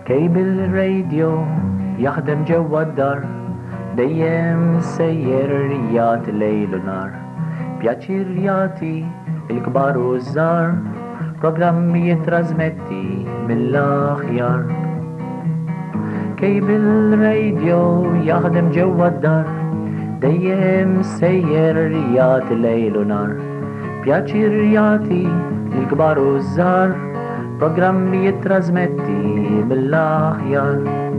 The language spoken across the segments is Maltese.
Cable radio jaħdem ġewwa d-dar, dejjem sejjer jagħti lejl u nar. Pjaċir jagħti il-kbar u żgħar, programmi jittrażmetti mill-aħjar. Cable radio jaħdem ġewwa d-dar, dejjem sejjer jagħti lejl u nar. Pjaċir jagħti il-kbar u żgħar, programmi jittrażmetti mill-aħjar.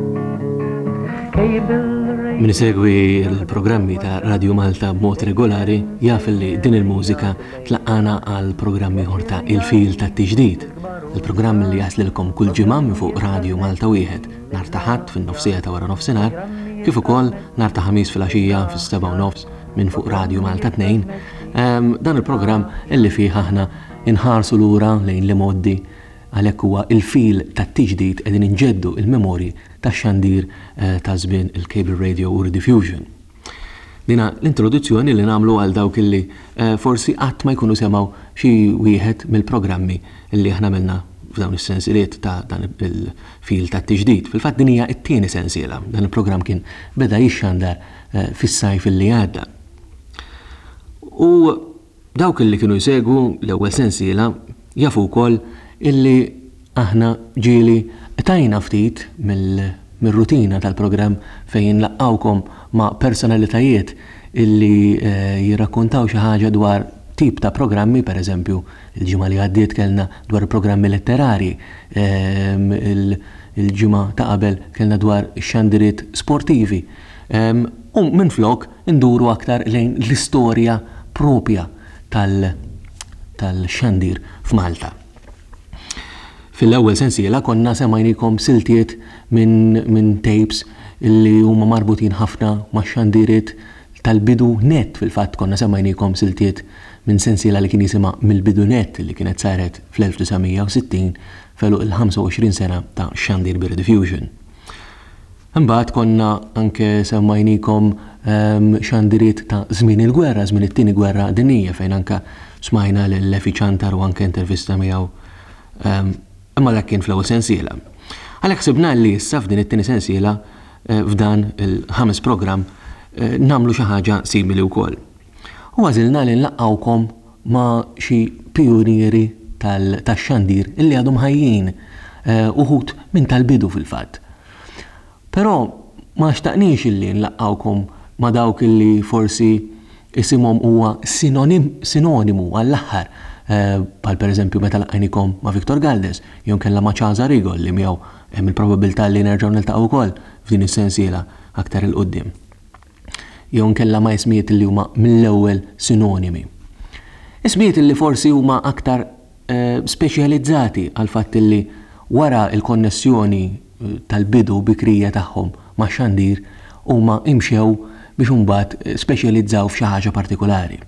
Min isegwi l-programmi ta' Radio Malta b'mod regolari jaf li din il-mużika tlaqqana għal programmi ħorta il-fil ta' tiġdid. Il-programm li jaslilkom kull ġimgħa minn fuq Radio Malta wieħed nhar ta' Ħadd fin-nofsija ta' wara nofsinhar, kif ukoll nhar ta' Ħamis fil-għaxija fis-7:30 minn fuq Radio Malta 2. Dan il-programm illi fih aħna inħarsu lura lejn li modi għalhekk huwa il-fil tat-tiġdid qegħdin inġeddu il-memorji tax-xandir ta' żmien il-cable radio u rediffusion. Dina l-introduzzjoni li nagħmlu għal dawk illi forsi qatt ma jkunu semgħu xi wieħed mill-programmi li aħna għamilna f'dawn is-sensieliet ta' dan il-fil tat-tiġdid. Fil-fatt din hija t-tieni sensiela. Dan il-programm kien beda jixxandar fis-sajf illi għadda. U dawk illi kienu jsegwu l-ewwel sensiela jafu wkoll illi aħna ġieli tajna ftit mill-rutina tal-programm fejn laqqawkom ma' personalitajiet illi jirrakkontaw xi ħaġa dwar tip ta' programmi, per eżempju, il-ġimgħa li għaddiet kellna dwar programmi letterari, il-ġimgħa ta' qabel kellna dwar xandiriet sportivi. U minflok induru aktar lejn l-istorja propja tal-xandir f'Malta. Fil-ewwel sensiela konna semajnikom siltiet minn tapes illi huma marbutin ħafna max-xandiriet tal-bidu net. Fil-fatt konna semajnikom siltiet minn sensiela li kien jisimha mill-bidu net li kienet saret fl-1960 feluq il-25 sena ta' xandir bir-rediffusion. Imbagħad konna anke semmajnikom xandiriet ta' żmien il-gwerra, żmien it-tieni gwerra dinjija fejn anke smajna l-Lefi Ċantar u anke intervista miegħu. Imma dak kien fl-ewwel sensiela. Għalhekk sibna li issa f'din it-tieni sensiela f'dan il-ħames programm nagħmlu xi ħaġa simili wkoll. U għażilna li nlaqqawkom ma' xi pionieri tax-xandir illi għadhom ħajjin uħud minn tal-bidu fil-fatt. Però ma xtaqniex illi nlaqqawkom ma' dawk illi forsi isimhom huwa sinonimu għall-aħħar. Bħal per eżempju meta laqajnikom ma' Victor Galdes, jew kellha ma' Chaza Rigol li miegħu hemm il-probabilità li nerġgħu niltaqgħu wkoll f'din is-sensiela aktar il qudiem. Jew kellha ma' ismijiet li huma mill-ewwel sinonimi. Ismijiet li forsi huma aktar speċjalizzati għal fatt li wara l-konnessjoni tal-bidu bikrija tagħhom ma' xandir huma imxew biex imbagħad speċjalizzaw f'xi ħaġa partikolari.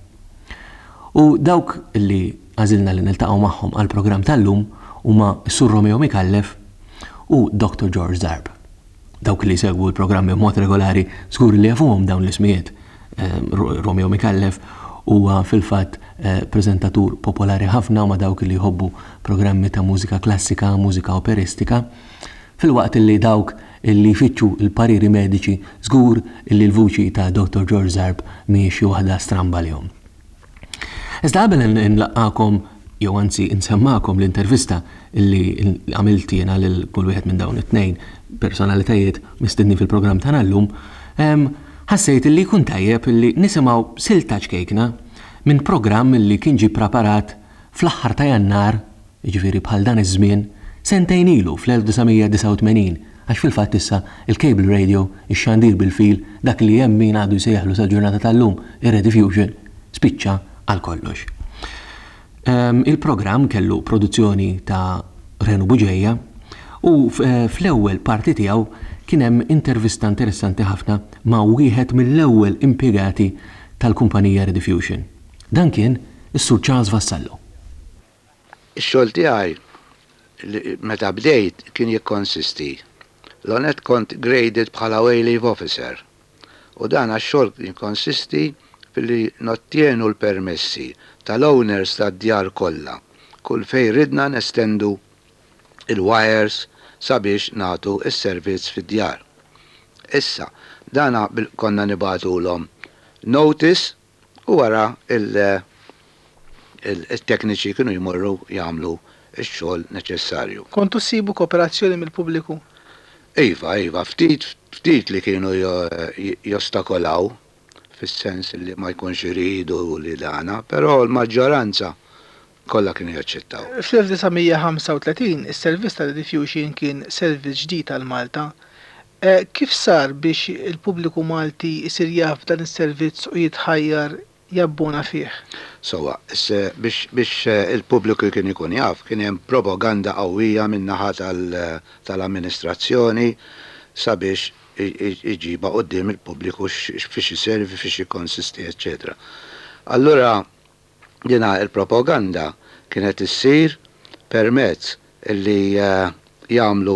U dawk li għażilna li niltaqgħu magħhom għall programm tal-lum huma Sur Romeo Mikallef u Dr. George Zarb. Dawk li segwu l-programmi b'mod regolari żgur li jafuhom dawn l-ismijiet. Romeo Mikallef huwa fil-fatt preżentatur popolari ħafna ma' dawk li jħobbu programmi ta' mużika klassika, mużika operistika, fil-waqt li dawk illi jfittxu l-pariri mediċi żgur illi l-vuċi ta' Dr. George Zarb mhijiex xi waħda stramba lihom. Iżda qabel nlaqqakom jew anzi insemmakom l-intervista illi għamilt jiena lil kull wieħed minn dawn it-tnejn personalitajiet mistedni fil-programm tagħna llum, ħassejt illi jkun tajjeb illi nisimgħu silta ċkejkna minn programm illi kien ġie preparat fl-aħħar ta' Jannar, jiġifieri bħal dan iż-żmien, sentejn ilu fl-1989, għax fil-fatt issa il-cable radio, ix-xandir bil-fil, dak li hemm min għadu jsejjaħlu sa ġurnata tal-lum, ir-rediffusion, spiċċa għal kollox. Il-programm kellu produzzjoni ta' Renu Buġejja u fl-ewwel parti tiegħu kien hemm intervista interessanti ħafna ma' wieħed mill-ewwel impjegati tal-kumpanija Rediffusion. Dan kien is-Sur Charles Vassallo. Ix-xogħol tiegħi meta bdejt kien jikkonsisti. L-onet kont graded bħala wayleave officer u dan għax-xogħol jikkonsisti billi nottienu l-permessi tal-owners tad-djar kollha. Kull fejn ridna nestendu il-wires sabiex nagħtu is-servizz fid-djar. Issa, dana konna nibatulhom notice u wara il-tekniċi kienu jmorru jagħmlu x-xogħol neċessarju. Kontu ssibu kooperazzjoni mill-pubbliku? Iva, ftit li kienu jostakolaw fis-sens li ma jkunx iridu li dana, però l-maġġoranza kollha kienu jaċċettaw. Fl-1935 is-servizz tal-Diffusion kien servizz ġdid għal Malta. Kif sar biex il-pubbliku Malti jsir jaf dan is-servizz u jitħajjar jabbuna fih? Sowa, biex il-pubbliku kien ikun jaf, kien hemm propaganda qawwija min-naħa tal-amministrazzjoni sabiex iġiba qudiem il-pubbliku fiex iservi, fiex ikkonsisti, eċetera. Allura dina il-propaganda kienet issir permezz li jagħmlu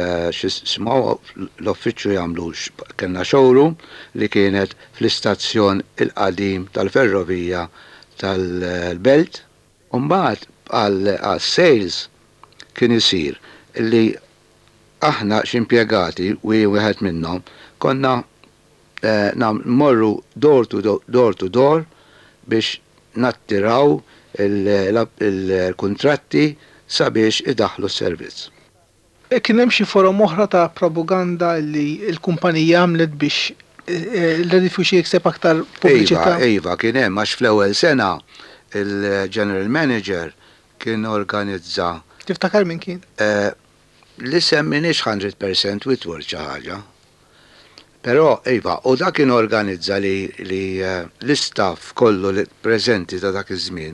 l-uffiċċju jagħmlu kellna showroom li kienet fl-istazzjon il-qadim tal-ferrovija tal-Belt. U mbagħad għal sales kien isir li aħna x'impjegati u wieħed minnhom konna morru door to door biex nattiraw il-kuntratti sabiex idaħlu s-servizz. Kien hemm xi forom oħra ta' propaganda li l-kumpanija għamlet biex il-Diffusion jikseb aktar pubbliċità? Iva, kien hemm għax fl-ewwel sena il-General Manager kien organizza. Tiftakar min kien? Li semminix 100% Whitworth xi ħaġa. Però iva, u dak kien organizza li l-istaff kollu li preżenti ta' dak iż-żmien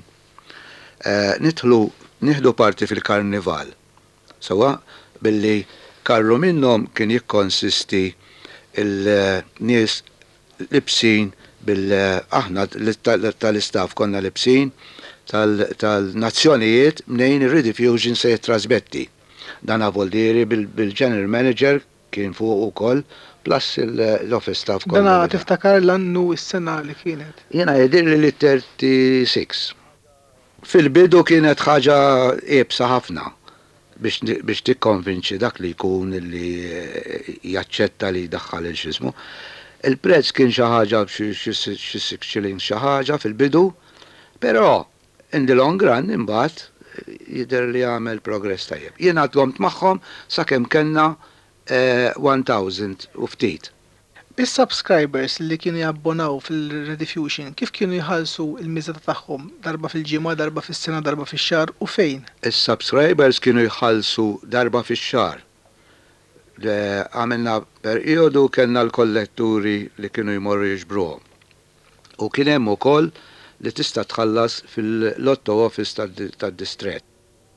nieħdu parti fil-karnival. Sewa billi karru minnhom kien jikkonsisti il-nies libsin aħna tal-istaff konna libsin tal-nazzjonijiet mnejn ir-Rediffusion se jittrasmetti. Dan avoldieri bil-General Manager kien fuq ukoll plus l-office staff kollha. Dana tiftakar l-annu s-sena li kienet? Jiena jidhirli li 36. Fil-bidu kienet ħaġa iebsa ħafna biex tikkonvinċi dak li jkun li jaċċetta li jdaħħal il-xismu. Il-prezz kien xi ħaġa xi 6 shillings xi ħaġa fil-bidu, però in the long run imbagħad jidher li għamel progress tajjeb. Jien għadgomt magħhom sakemm kellna 1000 u ftit. Is-subscribers li kienu jabbonaw fil-Rediffusion kif kienu jħallsu il-miżata tagħhom darba fil-ġimgħa, darba fis-sena, darba fix-xahar u fejn? Is-subscribers kienu jħallsu darba fix-xahar. Għamilna perjodu kellna l-kolletturi li kienu jmorru jiġbruhom. U kien hemm ukoll li tista' tħallas fil-lotto office tad-distrett.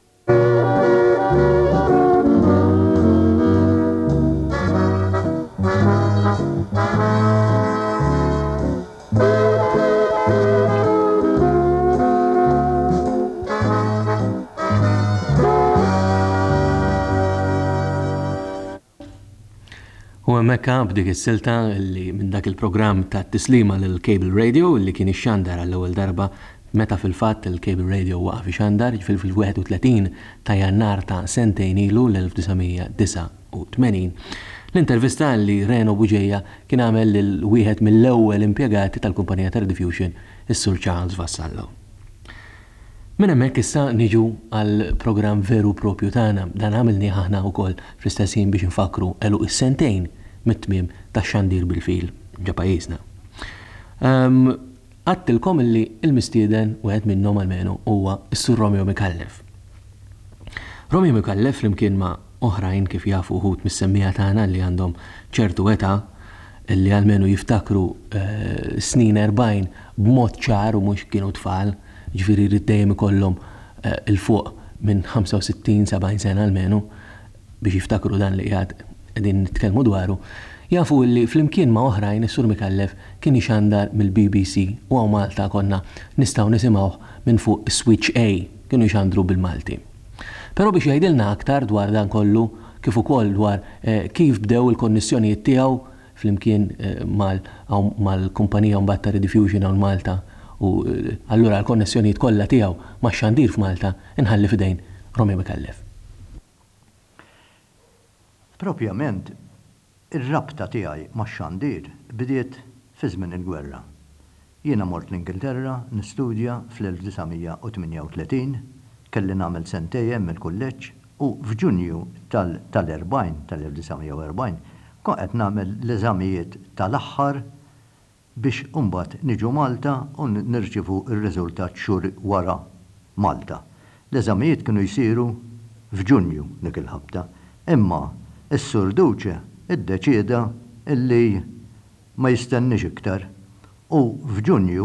U hemmhekk b'dik is-silta li minn dak il-programm ta' tislima lill-Cable Radio li kien ixxandar għall-ewwel darba meta fil-fatt il-Cable Radio waqaf ixxandar fil-31 ta' Jannar ta' sentejn ilu l-1989. L-intervista li Reno Buġeja kien għamel lil wieħed mill-ewwel impjegati tal-kumpanija ta' Rediffusion, is-Sur Charles Vassallo. Minn hemmhekk issa niġu għal programm veru propju tagħna dan għamilni aħna wkoll fl-istessin biex infakru eluq is-sentejn mit-tmiem tax-xandir bil-fil ġa pajjiżna. Għattilkom illi il-mistieden wieħed minnhom almenu huwa s-Sur Romeo Mikallef. Romeo Mikallef flimkien ma' oħrajn kif jafu wħud mis-semmija tagħna li għandhom ċertu età illi almenu jiftakru snin 40 b'mod ċar u mhux kienu tfal, ġifieri jrid dejjem ikollhom il-fuq minn 65-70 sena almenu biex jiftakru dan li qiegħed qegħdin nitkellmu dwaru, jafu li flimkien ma' oħrajn is-Sur Mikallef kien ixandar mill-BBC u għaw Malta konna nistgħu nisimgħuh minn fuq Switch A kienu jxandru bil-Malti. Però biex jgħidilna aktar dwar dan kollu kif ukoll dwar kif bdew il-konnessjonijiet tiegħu flimkien mal-kumpanija mbagħad ta' Rediffusion hawn Malta u allura l-konnessjonijiet kollha tiegħu max-xandir f'Malta inħalli f'idejn Romeo Mikallef. Propjament, ir-rabta tiegħi max-xandir bidiet fi żmien il-gwerra. Jiena mort l-Ingilterra nistudja fl-1938, kelli nagħmel sentejn mill-kulleġġ u f'Ġunju tal-1940 kont qed nagħmel l-eżamijiet tal-aħħar biex imbagħad niġu Malta u nirċievu r-riżultat xhur wara Malta. L-eżamijiet kienu jsiru f'Ġunju dik il-ħabta, imma s-Sur Duce iddeċieda illi ma jistennix iktar u f'Ġunju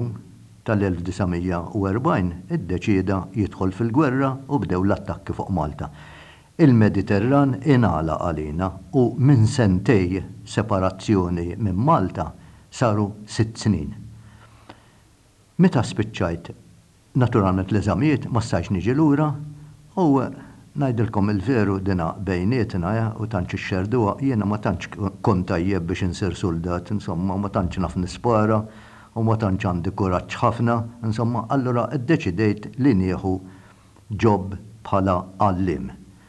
tal-1940 iddeċieda jidħol fil-gwerra u bdew l-attakki fuq Malta. Il-Mediterran ingħala għalina u minn sentej separazzjoni minn Malta saru 6 snin. Meta spiċċajt naturalment l-eżamijiet ma stajx niġi lura u ngħidilkom il-veru dina bejnietna u tantx ixxerduha jiena ma tantx kont tajjeb biex insir soldat, insomma ma tantx naf nispara u ma tantx għandi kuraġġ ħafna, insomma allura ddeċidejt li nieħu job bħala għallim.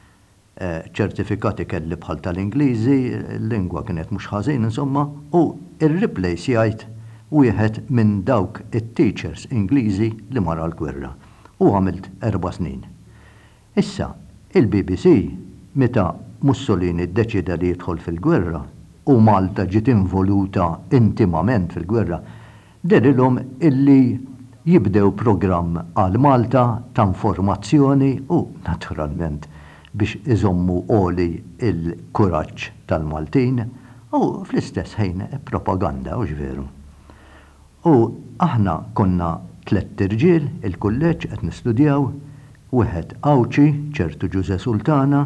ċertifikati kelli bħal tal-Ingliżi, l-lingwa kienet mhux ħażin insomma, u ir-replace jgħid wieħed minn dawk it-teachers Ingliżi li mara l-gwerra. U għamilt 4 snin. Issa, il-BBC meta Mussolini ddeċida li jidħol fil-gwerra u Malta ġiet involuta intimament fil-gwerra, derilhom illi jibdew programm għal Malta ta' informazzjoni u naturalment biex iżommu għoli il-kuraġġ tal-Maltin u fl-istess ħin propaganda u ġveru. U aħna konna 3 irġiel il-kulleġġ qed nistudjaw, wieħed Awċi, ċertu Ġuse Sultana,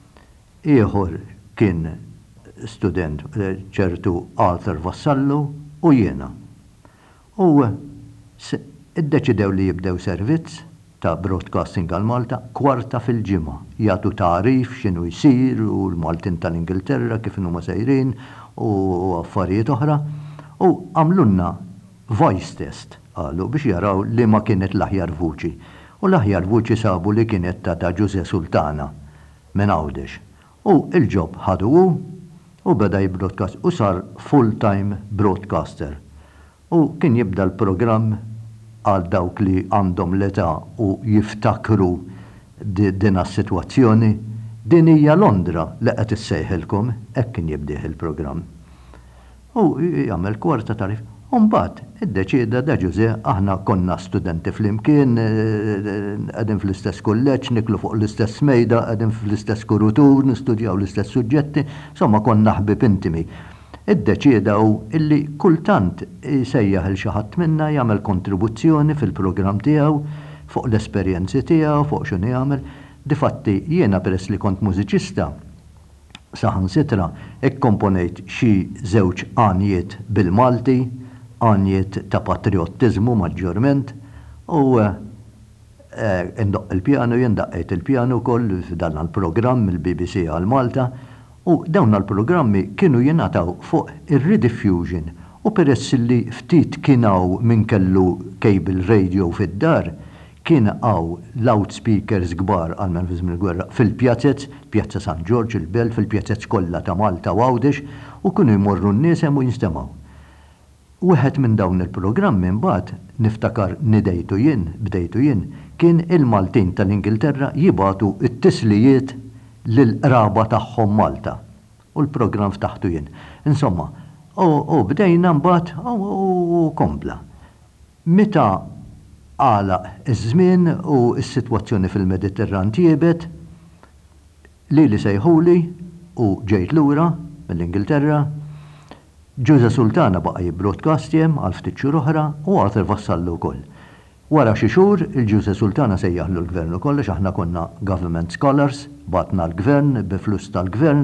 ieħor kien student ċertu Arthur Vassallo u jiena. U iddeċidew li jibdew servizz ta' broadcasting għal Malta kwarta fil-ġimgħa. Jagħtu tarif x'inhu jsir u l-Maltin tal-Ingilterra kif huma sejrin u affarijiet oħra. U għamlunna voice test qalu biex jaraw li ma kienet l-aħjar vuċi. U l-aħjar vuċi sabu li kienet ta' Ġuse Sultana minn Għawdex. U il-ġob ħadu u beda jibbroadcast u sar full-time broadcaster. U kien jibda l-programm għal dawk li għandhom l-età u jiftakru din is-sitwazzjoni, din hija Londra li qed issejħilkom, hekk kien jibdih il-programm. U jagħmel kwarta tarif. U mbagħad iddeċieda da Ġuse aħna konna studenti flimkien, qegħdin fl-istess kulleġġ, niklu fuq l-istess mejda, qegħdin fl-istess kurutur, nistudjaw l-istess suġġetti, insomma konna ħbib intimi. Iddeċiedaw illi kultant jsejjaħ il xi ħadd minna jagħmel kontribuzzjoni fil-programm tiegħu fuq l-esperjenzi tiegħu, fuq x'inhu jagħmel. Difatti jiena peress li kont mużiċista saħansitra ikkomponejt xi 2 għanijiet bil-Malti, għanijiet ta' patriottiżmu maġġorment u indoq il-pjano, jindaqqejt il-pjano wkoll f'dan il-programm il-BBC għal Malta. U dawn l-programmi kienu jingħataw fuq ir-rediffusion u peress li ftit kienaw minn kellu cable radio fid-dar, kien għaw loudspeakers kbar għal żmien il-gwerra fil-pjazzezz, Pjazza San George, il-Belt, fil-pjazzezz kollha ta' Malta u Għawdex u kienu jmorru n-nies u jinstemaw. Wieħed minn dawn il-programmi mbagħad niftakar bdejtu jien, kien il-Maltin tal-Ingilterra jibatu it-tislijiet l-qraba tagħhom Malta u l-programm ftaħtu jien. Insomma, u bdejna mbagħad u kompla. Meta għalaq iż-żmien u s-sitwazzjoni fil-Mediterran tiebet, li sejħuli u ġejt lura mill-Ingilterra, Ġuse Sultana baqa' jibbroadcastjem għal ftit xhur oħra u Arthur Vassallo wkoll. Wara xi xhur il-Ġuse Sultana sejjaħlu l-gvern ukoll għax aħna konna government scholars, batna l-gvern biflus tal-gvern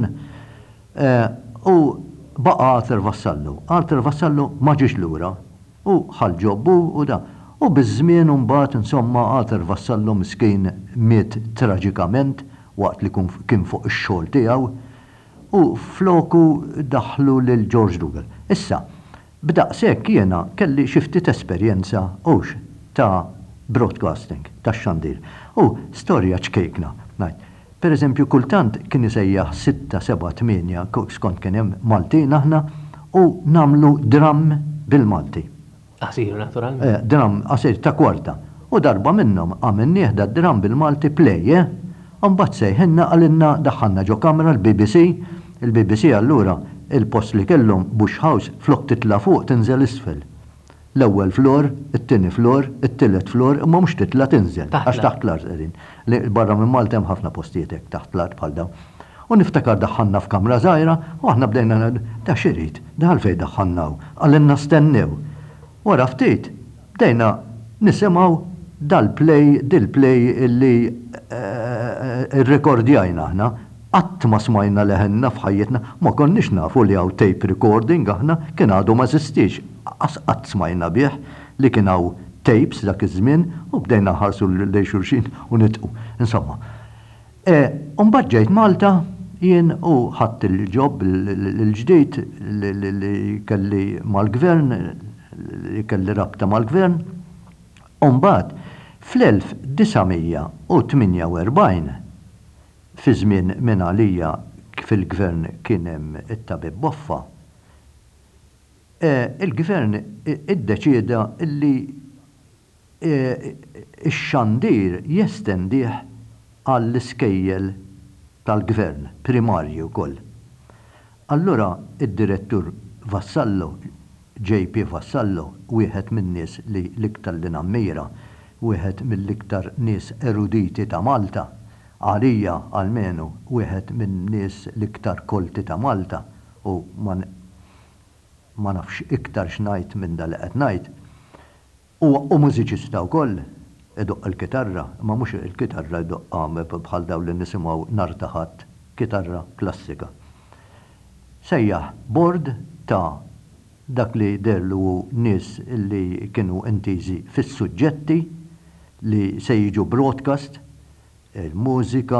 u baqa' Arthur Vassallo. Arthur Vassallo ma ġiex lura u ħalġobbu u da. U biż-żmien mbagħad insomma Arthur Vassallo miskien miet traġikament waqt li kien fuq ix-xogħol tiegħu u floku daħlu lil George Dougal. Issa, b'daqshekk jiena kelli xi ftit esperjenza ta' broadcasting, ta' xandir. U storja ċkejkna. per eżempju, kultant kien isejjaħ 6, 7, 8, skont kien hemm Maltin aħna, u namlu dram bil-Malti. Asiru, naturalment. Dram, asir ta' kwarta. U darba minnhom għamil nieħda dram bil-Malti play, Mbagħad sejħinna għalinna daħħalna ġo kamra l-BBC, il-BBC allura il-post li kellhom Bush House flok titla' fuq tinżel isfel. L-ewwel flor, it-tieni flor, it-tielet flor, imma mhux titla' tinżel għax taħt l-art qegħdin. Barra minn Malta hemm ħafna postijiet hekk taħt l-art bħal dawn. U niftakar daħħalna f'kamra żgħira u aħna bdejna da xirid, daħal fejn daħħalnaw, għalinna stennew. Wara ftit bdejna nisimgħu dil-play illi rekordjajna aħna, qatt ma smajna leħenna f'ħajjetna, ma konniex nafu li hawn tape recording aħna kien għadu ma żistix. Qatt smajna bih li kien hawn tapes dak iż-żmien u bdejna ħarsu lejn xulxin u nitqu. Insomma. Mbagħad ġejt Malta jien u ħadd il-ġob il-ġdid li kelli mal-gvern, li kelli rabta mal-gvern. Mbagħad fl-1948 fi żmien minn għalija fil-gvern kien hemm it-tabib Boffa, il-gvern iddeċieda li x-xandir jestendih għall-iskejjel tal-gvern primarju wkoll. Allura id-direttur Vassallo, JP Vassallo, wieħed min-nies li l-iktar li nammira, wieħed mill-iktar nies eruditi ta' Malta, għalija almenu wieħed minn nies l-iktar kolti ta' Malta u ma nafx iktar x'ngħid minn da li qed ngħid. U mużiċista wkoll idoq il-kitarra, ma mhux il-kitarra jdoqqa bħal dawn li nisimgħu nartaħat kitarra klassika. Sejjaħ bord ta' dak li derlu nies li kienu intiżi fis-suġġetti li se jiġu broadcast, il-mużika,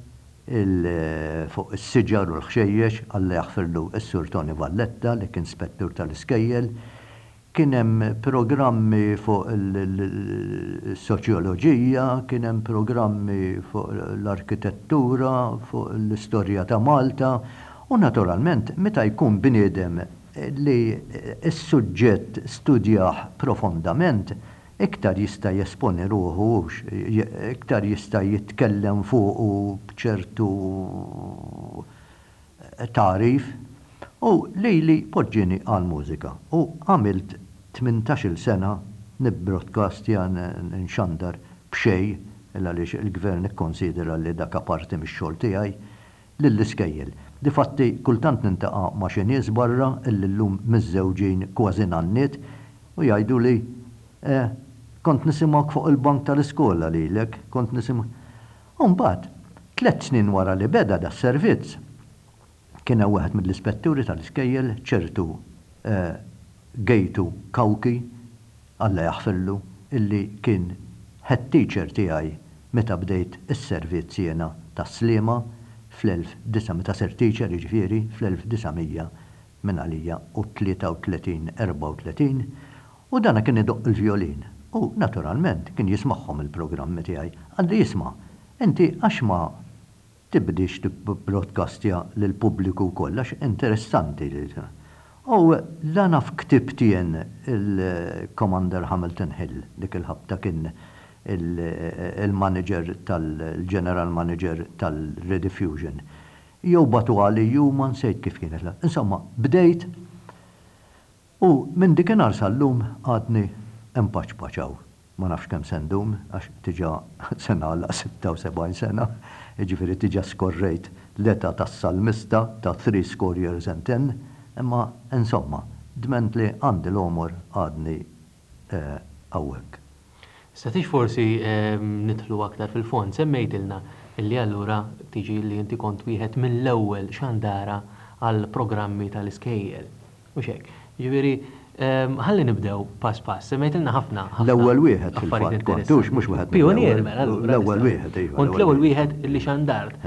fuq is-siġar u l-ħxejjex, Alla jaħfirlu s-Sur Tony Valletta li kien spettur tal-iskejjel, kien hemm programmi fuq il-soċjoloġija, kien hemm programmi fuq l-arkitettura, fuq l-istorja ta' Malta, u naturalment meta jkun bniedem li s-suġġett studjah profondament, iktar jista' jesponi ruħu, iktar jista' jitkellem fuq b'ċertu tarif, u li poġġini għal-mużika. U għamilt 18 sena nibbroadcastja nxandar b'xej, għaliex il-gvern ikkonsidera li dak parti mix-xogħol tiegħi lill-iskejjel. Difatti kultant nintaqa' ma' xi nies barra illi llum miż-żewġin kważi nannit u jgħidu li kont nisimgħek fuq il-bank tal-iskola lilek, kont nisimgħek. U mbagħad 3 snin wara li beda da s-servizz kien hemm wieħed mill-ispetturi tal-iskejjel ċertu Gejtu Kawki, Alla jaħfirlu, illi kien head teacher tiegħi meta bdejt is-servizz jiena tas-sliema meta sir teacher jiġifieri fl-1900 minn għalija u 33-34 u dana kien idoq il-violin. U naturalment kien jismagħhom il-programmi tiegħi. Għandi jisma' inti għax ma tibdix tibbroadcastja lill-pubbliku wkoll għax interessanti. U la naf ktibt jien il-Commander Hamilton Hill, dik il-ħabta kien il-manager tal-general manager tal-Rediffusion. Jew batu għali ma nsejt kif kienet. Insomma, bdejt u minn dikinhar sal-lum għadni empaċpaċaw. Ma nafx kemm sendum, għax tiġa sena għalla 76 sena, ġifieri tiġa skorrejt l-età tas-salmista ta' 3 years and 10, imma insomma, dment li għandi l-omor għadni għawek. Statix forsi nidħlu aktar fil-fond, semmejtilna illi allura tiġi li inti kont wieħed mill-ewwel xandara għal programmi tal-iskejjel. Mhux hekk. Ġifieri ħalli nibdew pass pass, semmejtilna ħafna. L-ewwel wieħed fil-fatt kontux mhux wieħed. Pionier mela. L-ewwel wieħed iva. Kont l-ewwel wieħed illi xandart.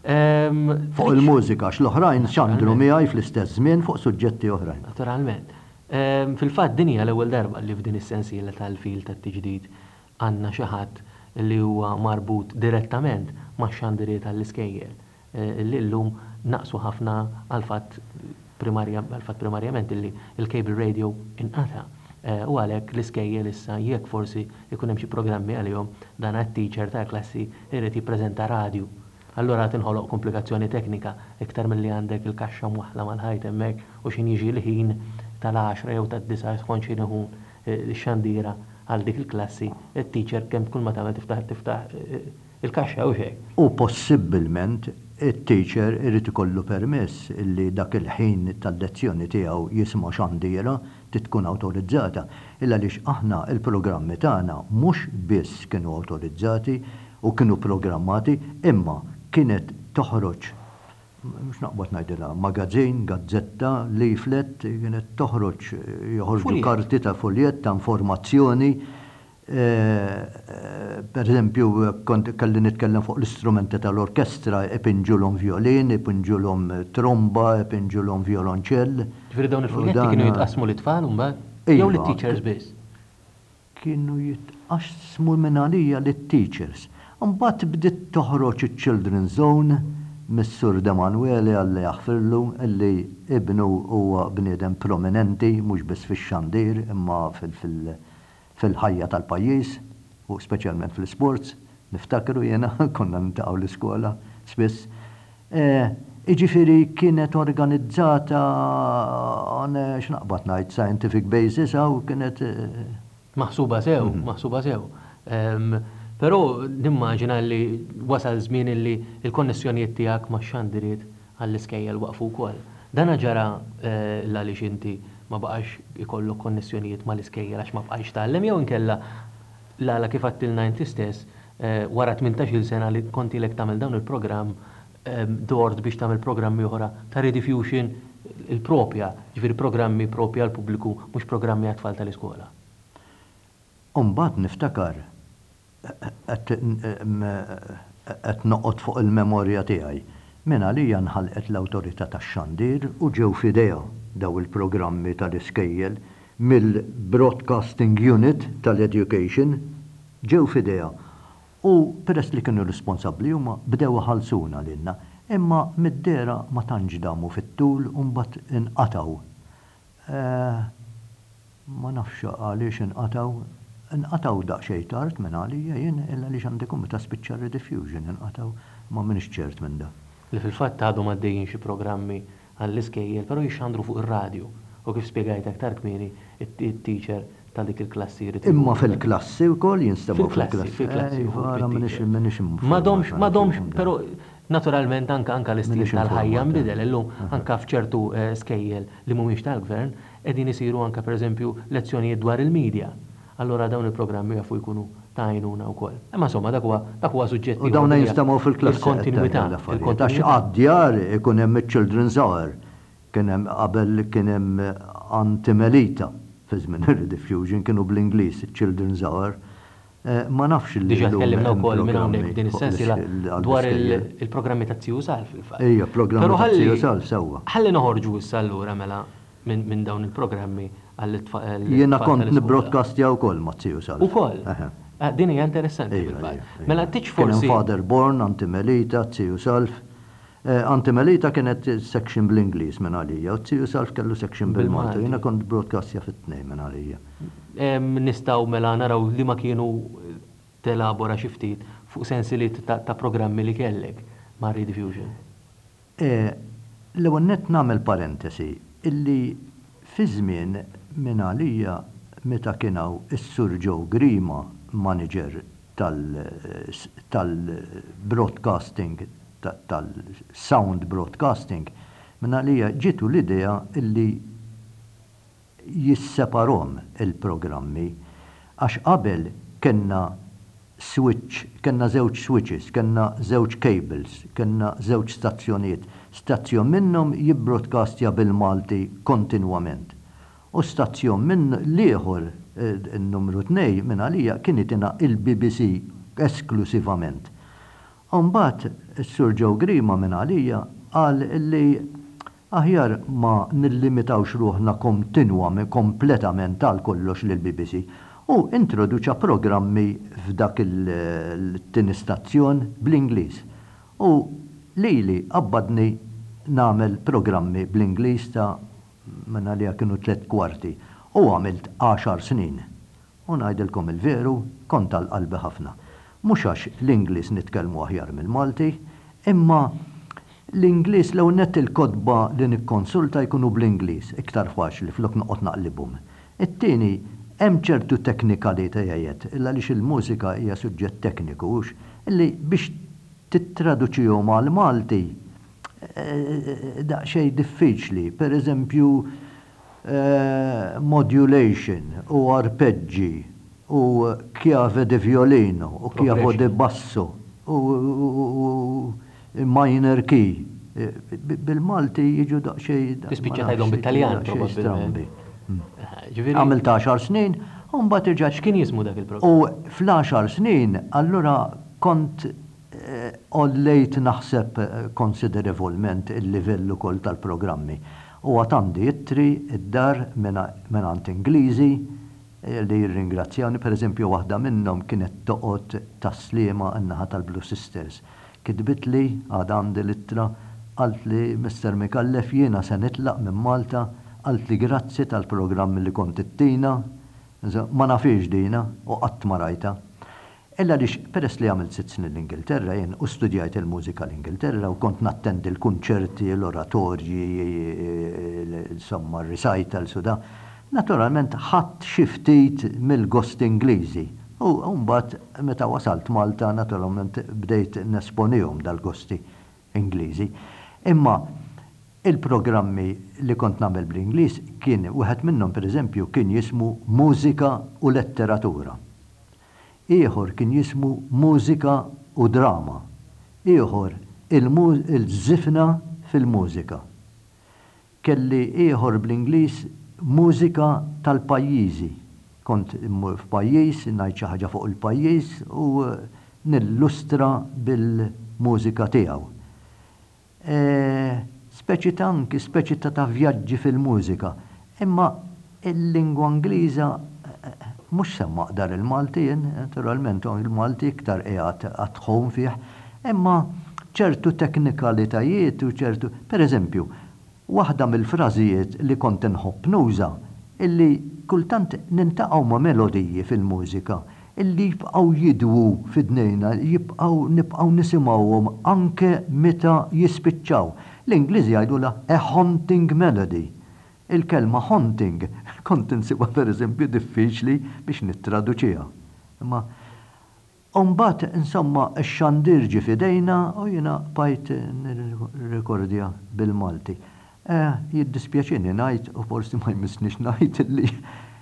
Fuq il-mużika x-l-oħrajn xandru miegħi fl-istess żmien fuq suġġetti oħrajn. Naturalment. Fil-fatt dinja l-ewwel darba li f'din is-sensiela tal-fil tat-tiġdid għandna xi ħadd li huwa marbut direttament ma' xandiriet tal-iskejjel. Li llum naqsu ħafna għal-fatt primarjament li il-cable radio inqata. U għalhekk l-iskejjel issa jekk forsi ikun hemm xi programmi għalihom dan għat-teacher ta' klassi irid jippreżenta radju. Allura tinħoloq komplikazzjoni teknika iktar milli għandek il-kaxxa mwaħla mal-ħajt hemmhekk u x'in jiġi l-ħin tal-10 jew tad-9 skont xi iħun x-xandiera għal dik il-klassi, it-teacher kemm kull ma tagħmel tiftaħ il-kaxxa u xejn. U possibbilment it-teacher irid ikollu permess li dak il-ħin tal-lezzjoni tiegħu jisma' xandiera tkun awtorizzata. Illa għaliex aħna il-programmi tagħna mhux biss kienu awtorizzati u kienu programmati, imma kienet toħroġ, mhux naqbad ngħidilha, magazzin, gazzetta, leaflet, kienet toħroġ joħorġu karti ta' foljett ta' informazzjoni. Per eżempju, kont kelli nitkellem fuq l-istrumenti tal-orkestra, ipinġulhom violin, ipinġulhom tromba, ipinġulhom violonċell. Ġifieri dawn il-foljetti kienu jitqasmu l-itfal mbagħad jew lit-teachers biss? Kienu jitqasmu minn għalija lit-teachers. Mbagħad bdiet toħroġ iċ-Children's Zone mis-Sur Emanuele Alla jaħfirlu illi ibnu huwa bniedem prominenti mhux biss fix-xandir imma fil-ħajja tal-pajjiż u speċjalment fl-sports, niftakru jena konna ntaqgħu l-iskola spiss. Jiġifieri kienet organizzata on x'naqbad ngħid scientific basis u kienet maħsuba sew. Però nimmaġina li wasal żmien li l-konnessjonijiet tiegħek max-xandiriet għall-iskejjel waqfu wkoll. Dana ġara għaliex inti ma baqax ikollok konnessjonijiet mal-iskejjel għax ma baqax tgħallem jew inkella l kif għattilna inti stess wara 18-il sena li kontilek tagħmel dawn il-programm dort biex tagħmel programmi oħra ta' rediffusion il-propja, ġifieri programmi propja għall pubbliku mhux programmi għat-tfal tal-iskola. Mbagħad niftakar qed noqgħod fuq il-memorja tiegħi. Minn għalija nħalqet l-awtorità tax-xandir u ġew f'idejha daw il-programmi tal-iskejjel mill-Broadcasting Unit tal-Education ġew f'idejha. U peress li kienu responsabbli huma bdew ħalsuna lilna, imma mid-dera ma tantx damu fit-tul u mbagħad inqataw. Ma nafx għaliex inqataw daqsxejn tard minn għalija jien illa li għandi kumitat spiċċa rediffusion inqataw ma minix ċert minn da. Li fil-fatt għadhom għaddejjin xi programmi għall-iskejjel, però jixxandru fuq ir-radju. U kif spjegajt aktar kmieni it-teacher ta' dik il-klassi jrid. Imma fil-klassi wkoll jinstabu fil-klassi. M'għadhomx, però naturalment anke l-istil tal-ħajja nbidel illum anke f'ċertu skejjel li mhumiex tal-gvern qegħdin isiru anke pereżempju lezzjonijiet dwar il-medja. Allora dawn il-programmi jafu jkunu ta' għajnuna wkoll. Imma insomma dak huwa suġġetti. U dawn jinstamaw fil-klassi. Il-kontinuità. Għax għad-djar ikun hemm iċ-Children's Hour. Kien hemm qabel kien hemm Antimelita fi żmien ir-rediffusion kienu bl-Ingliż iċ-Children's Hour. Ma nafx li. Diġà tkellimna wkoll minn hawnhekk din is-sensiela dwar il-programmi ta' Zio Sal fil-fatt. Ejja, programmi ta' Zio Sal sewwa. Ħalli noħorġu issa allura mela minn dawn il-programmi għall-tfal. Jiena kont nibroadcastja wkoll ma' Zio Sal. Ukoll. Din hija interessanti fil-fatt. Mela tiġ forsi. Kien Fatherborn, Antimelita, Zio Salf. Antimelita kienet section bl-Ingliż minn għalija, u Zio Salf kellu section bil-Malta. Jiena kont broadcastja fit-tnejn minn għalija. Nistgħu mela naraw li ma kienu telabora xi ftit fuq sensiliet ta' programmi li kellek ma' rediffusion. L-ewwel nett nagħmel parentesi illi fi żmien minn għalija meta kienaw is-Sur Joe Grima manager tal-broadcasting, tal-sound broadcasting, minn għalija ġitu l-idea illi jisseparom il-programmi għax qabel kenna switch, kenna żewġ switches, kenna żewġ cables, kenna żewġ stazzjonijiet. Stazzjon minnhom jibbroadcastja bil-Malti kontinwament. U stazzjon minn l-ieħor n-numru 2 minn għalija kien itina il-BBC esklusivament. Mbagħad is-Sur Joe Grima minn għalija qal li aħjar ma nillimitawx ruħna kompletament għal kollox lill-BBC. U introduċa programmi f'dak il-tin istazzjon bl-Ingliż. U lili qabbadni nagħmel programmi bl-Ingliż ta' minna li kienu 3 kwarti. U għamilt 10 snin. U ngħidilkom il-veru, kont tal-qalbi ħafna. Mhux għax l-Ingliż nitkellmu aħjar mill-Malti, imma l-Ingliż l net il-kodba li nikkonsulta jkunu bl-Ingliż, iktar faċli flok noqgħod naqlibhom. It-tieni hemm ċertu teknikalitajiet, illa għaliex il-mużika hija suġġett tekniku illi biex titraduċihom għal Malti daqsxejn diffiċli. Per eżempju, modulation u arpeggi u chiave di violino u chiave di basso u minor key. Bil-Malti jiġu daqsxejn. Tispiċċa tgħidhom bit-Taljan probabbilment. Għamilt 10 snin, u mbagħad irġa' x'kien jismu dak il-programm? U fl-10 snin, allura kont ollejt naħseb considerevolment il-livell ukoll tal-programmi. U għatandi jittri id-dar minn Ingliżi li jirringrazzjawni, per eżempju, waħda minnhom kienet toqgħod taslima n-naħa tal-Blue Sisters. Kitbit li għadha għandi littra, qalt li Mr. Mikallef jiena se nitlaq minn Malta, qalt li grazzi tal-programmi li kont ittina, ma nafix dina u qatt ma rajta. Illa lix peress li għamilt 6 snin l-Ingilterra, jien u studjajt il-mużika l-Ingilterra u kont nattendi l-kunċerti, l-oratorji, insomma, recitals u da. Naturalment ħadd xi ftit mill-gost Ingliżi. U mbagħad meta wasalt Malta, naturalment bdejt nesponihom dal-gosti Ingliżi. Imma il-programmi li kont nagħmel bl-Ingliż kien wieħed minnhom pereżempju kien jismu Mużika u Letteratura. Ieħor kien jismu Mużika u Drama. Ieħor il-żifna fil-mużika. Kelli ieħor bl-Ingliż Mużika tal-pajjiżi. Kont immur f'pajjiż, ngħid xi ħaġa fuq il-pajjiż u nillustra bil-mużika tiegħu. Speċi ta' vjaġġi fil-mużika. Imma il-lingwa Ingliża mhux semma qdar il-Malti, naturalment il-Malti iktar qiegħed għadħom fih, imma ċertu teknikalitajiet u ċertu, per eżempju, waħda mill-frażijiet li kont inħobb nuża illi kultant nintaqgħu ma' melodiji fil-mużika illi jibqgħu jidwu fidnejna, nibqgħu nisimgħuhom anke meta jispiċċaw. L-Ingliżi jgħidulha a haunting melody. Il-kelma haunting kont insibha pereżempju diffiċli biex nittraduċiha. Imma mbagħad insomma x-xandir ġie f'idejna u jiena bajt nirrekordja bil-Malti. Jiddispjaċini ngħid u forsi ma jmissniex ngħid illi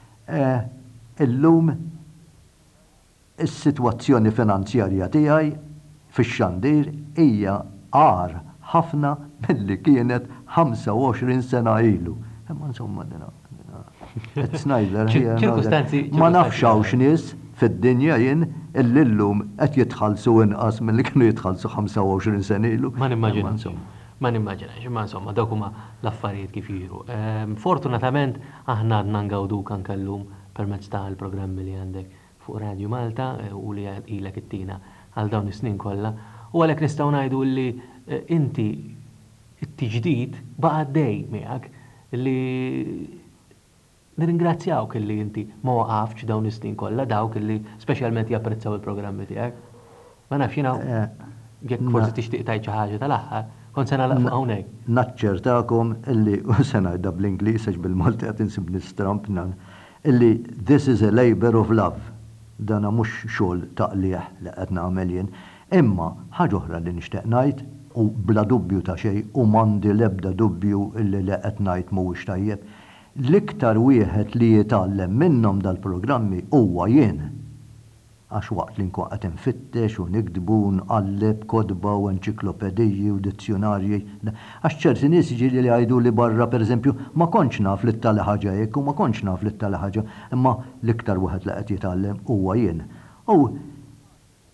illum is-sitwazzjoni finanzjarja tiegħi fix-xandir hija għar ħafna milli kienet 25 sena ilu. Imma insomma Snyder ma nafxawx nies fid-dinja jien illum qed jitħallsu inqas milli kienu jitħallsu 25 sena ilu. Ma nimmaġinax, imma insomma dawk huma l-affarijiet kif jiru. Fortunatament aħna għadna ngawduk anke llum permezz tal-programmi li għandek fuq Radio Malta u li ilek ittina għal dawn is-snin kollha. U għalhekk nistgħu ngħidu li inti it-tiġdid baqa' għaddej miegħek li nirringrazzjawk illi inti ma waqafx dawn is-snin kollha dawk illi speċjalment japprezzaw il-programmi tiegħek. Ma nafx jiena jekk forsi tixtieq tgħid xi ħaġa tal-aħħar, kont se nagħlaq hawnhekk. Naċċertakom illi se ngħidha bl-Ingliż għax bil-Malti qed insibni stramp illi this is a labor of love. Dana mhux xogħol taqlieħ li qed nagħmel jien, imma ħaġa oħra li nixtieq ngħid u bla dubju ta' xejn u m'għandi l-ebda dubju illi li qed ngħid mhuwiex tajjeb. L-iktar wieħed li jitgħallem minnhom dal-programmi huwa jien. Għax waqt li nkun qed infittex u nikdbu u nqalleb kodba u enċiklopediji u dizzjonarji. Għax ċerti nies jiġri li jgħidu li barra pereżempju ma kontx naf li ttali ħaġa hekk u ma kontx naf li ttali ħaġa, imma l-iktar wieħed li qed jitgħallem huwa jien. U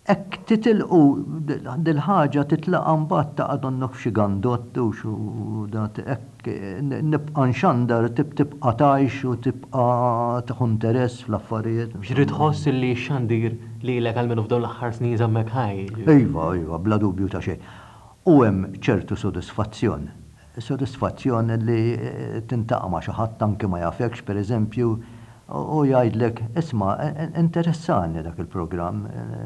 Ek titilqu dil-ħaġa titlaqa mbagħad ta' għadonnu f'xi gandott u xu dat hekk nibqa' nxandar tibqa' tgħix u tibqa' tieħu interess fl-affarijiet. Xrid tħoss li x-xandir lilek għalmenu f'dawn l-aħħar snin żammek ħaj. Iva, bla dubju ta' xejn. U hemm ċertu sodisfazzjon. Sodisfazzjon li tintaqa' ma' xi ħadd anke ma jafekx pereżempju u jgħidlek, isma' interessani dak il-programm,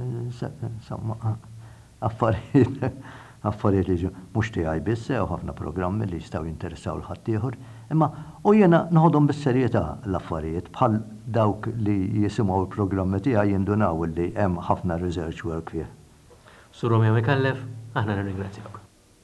affarijiet li mhux tiegħi biss u ħafna programmi li jistgħu jinteressaw l-ħadd ieħor, imma u jiena naħodhom bis-serjetà l-affarijiet bħal dawk li jisimgħu l-programmi tiegħi jindunaw li hemm ħafna research work fih. Sur Romeo Mikallef, aħna nirringrazzjak.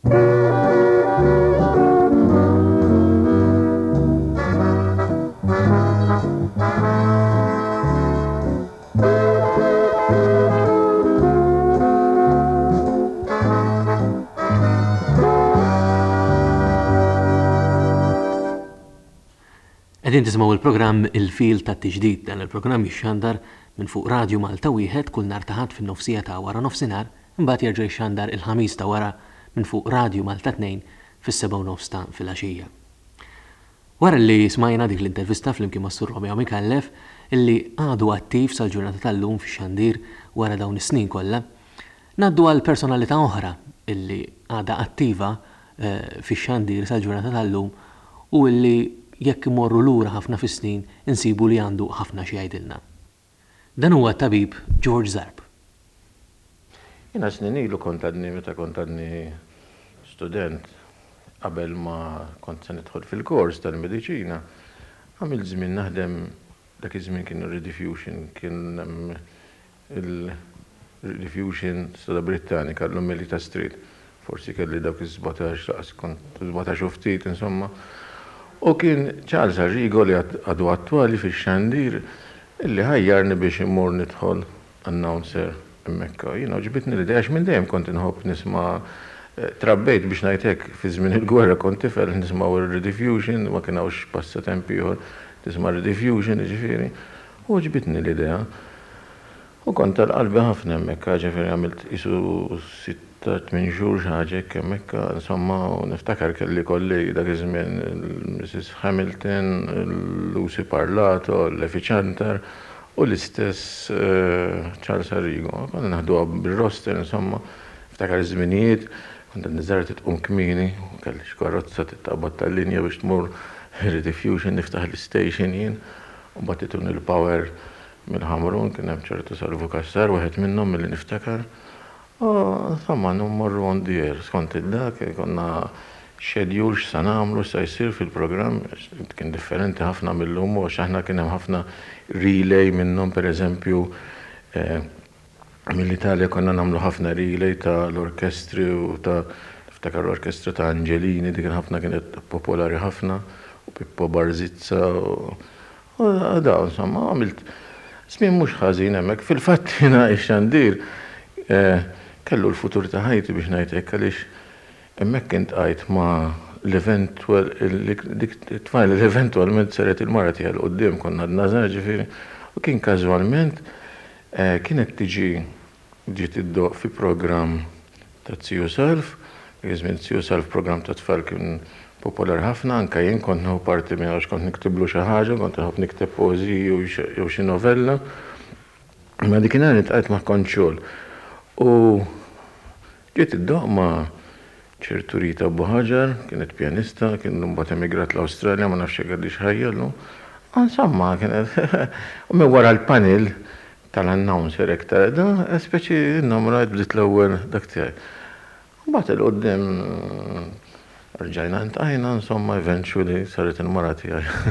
Qegħdin tisimgħu il-programm Il-Fil tat-Tiġdid. Dan il-programm jixxandar minn fuq Radju Malta wieħed kull nhar ta' ħadd fin-nofsija ta' wara nofsinhar, imbagħad jerġa' jixxandar il-ħamis ta' wara minn fuq Radju Malta 2 fis-7:30 ta' filgħaxija. Wara li smajna dik l-intervista flimkien ma' Sur Romeo Mikallef illi għadu attiv sal-ġurnata tal-lum fix-xandir wara dawn is-snin kollha, ngħaddu għal personalità oħra illi għadha attiva fix-xandir sal-ġurnata tal-lum u illi jekk imorru lura ħafna fis-snin insibu li għandu ħafna xi jgħidilna. Dan huwa tabib George Zarb. Jiena snin ilu kont għadni student qabel ma kont se nidħol fil-kors tal-mediċina. Għamil żmien naħdem dak iż-żmien kien rediffusion, kien il-rediffusion stada Britannika l-Melita Street. Forsi kelli dawk iż-17 laqas kont 17 u ftit insomma. U kien Charles Arrigo li għadu attwali fix-xandir illi ħajjarni biex immur nidħol announcer hemmhekk. Jiena ġibitni l-idea għax minn dejjem kont inħobb nisma' trabbejt biex ngħid hekk fi żmien il-gwerra kont tifel nisma'w ir-rediffusion, ma kien hawnx passatempi ieħor tisma' rediffusion jiġifieri. U ġibitni l-idea. U kont tal-qalbi ħafna hemmhekk, ġifieri għamilt isu 6-8 xhur xi ħaġa hekk hemmhekk, insomma, u niftakar kelli kollegi dak iż-żmien Mrs. Hamilton, Lucy Parlato, Lefi Chantar u l-istess Charles Arrigo. Konna naħduha bil-roster, insomma, niftakar iż-żminijiet, kont niżar titqum kmieni, u kelli xkarozza titqabad tal-linja biex tmur rediffusion niftaħ l-station jien, u mbagħad titun il-power mill-Ħamrun, kien hemm ċertu Salvu Kassar, waħed minnhom milli niftakar. Insomma, mmorru on the air, skont id-dak, konna schedule x'sa nagħmlu sa jsir fil-programm, kien differenti ħafna mill-lum, u aħna kien hemm ħafna relay minnhom pereżempju mill-Italja konna nagħmlu ħafna relay ta' l-orkestri u ta' niftakar l-orkestra ta' Angelini, dik ħafna kienet popolari ħafna, u Pippo Barzizza u da, insomma, għamilt żmien mhux ħażin hemmhekk. Fil-fatt jiena x-xandir kellu l-futur ta' ħajti biex ngħid hekk għaliex hemmhekk kien tqajt ma' l-eventwal tfajl l-eventwalment saret il-mara tiegħi l qudiem konna għadna żgħar ġifieri u kien każwalment kienet ġiet iddoq fi programm ta' Tio Self, żmien Tio Self programm ta' tfal kien popolari ħafna, anke jien kont neħu parti minn għax kont niktiblu xi ħaġa, kont neħu nikteb poeżiji jew xi novella. Ma dik kien nitqajt ma' konċol. U ġiet iddoq ma' ċertu Rita Abu Ħaġar, kienet pjanista, kien mbagħad emigrat l-Awstralja, ma nafx hekk għadix ħajjelu. Insomma, kienet u minn wara l-panel tal-announcer hekk da, speċi n-nomrajt bdiet l-ewwel dak tiegħi. Mbagħad il-qudiem rġajna ntqajna, insomma, eventually saret il-mara tiegħi.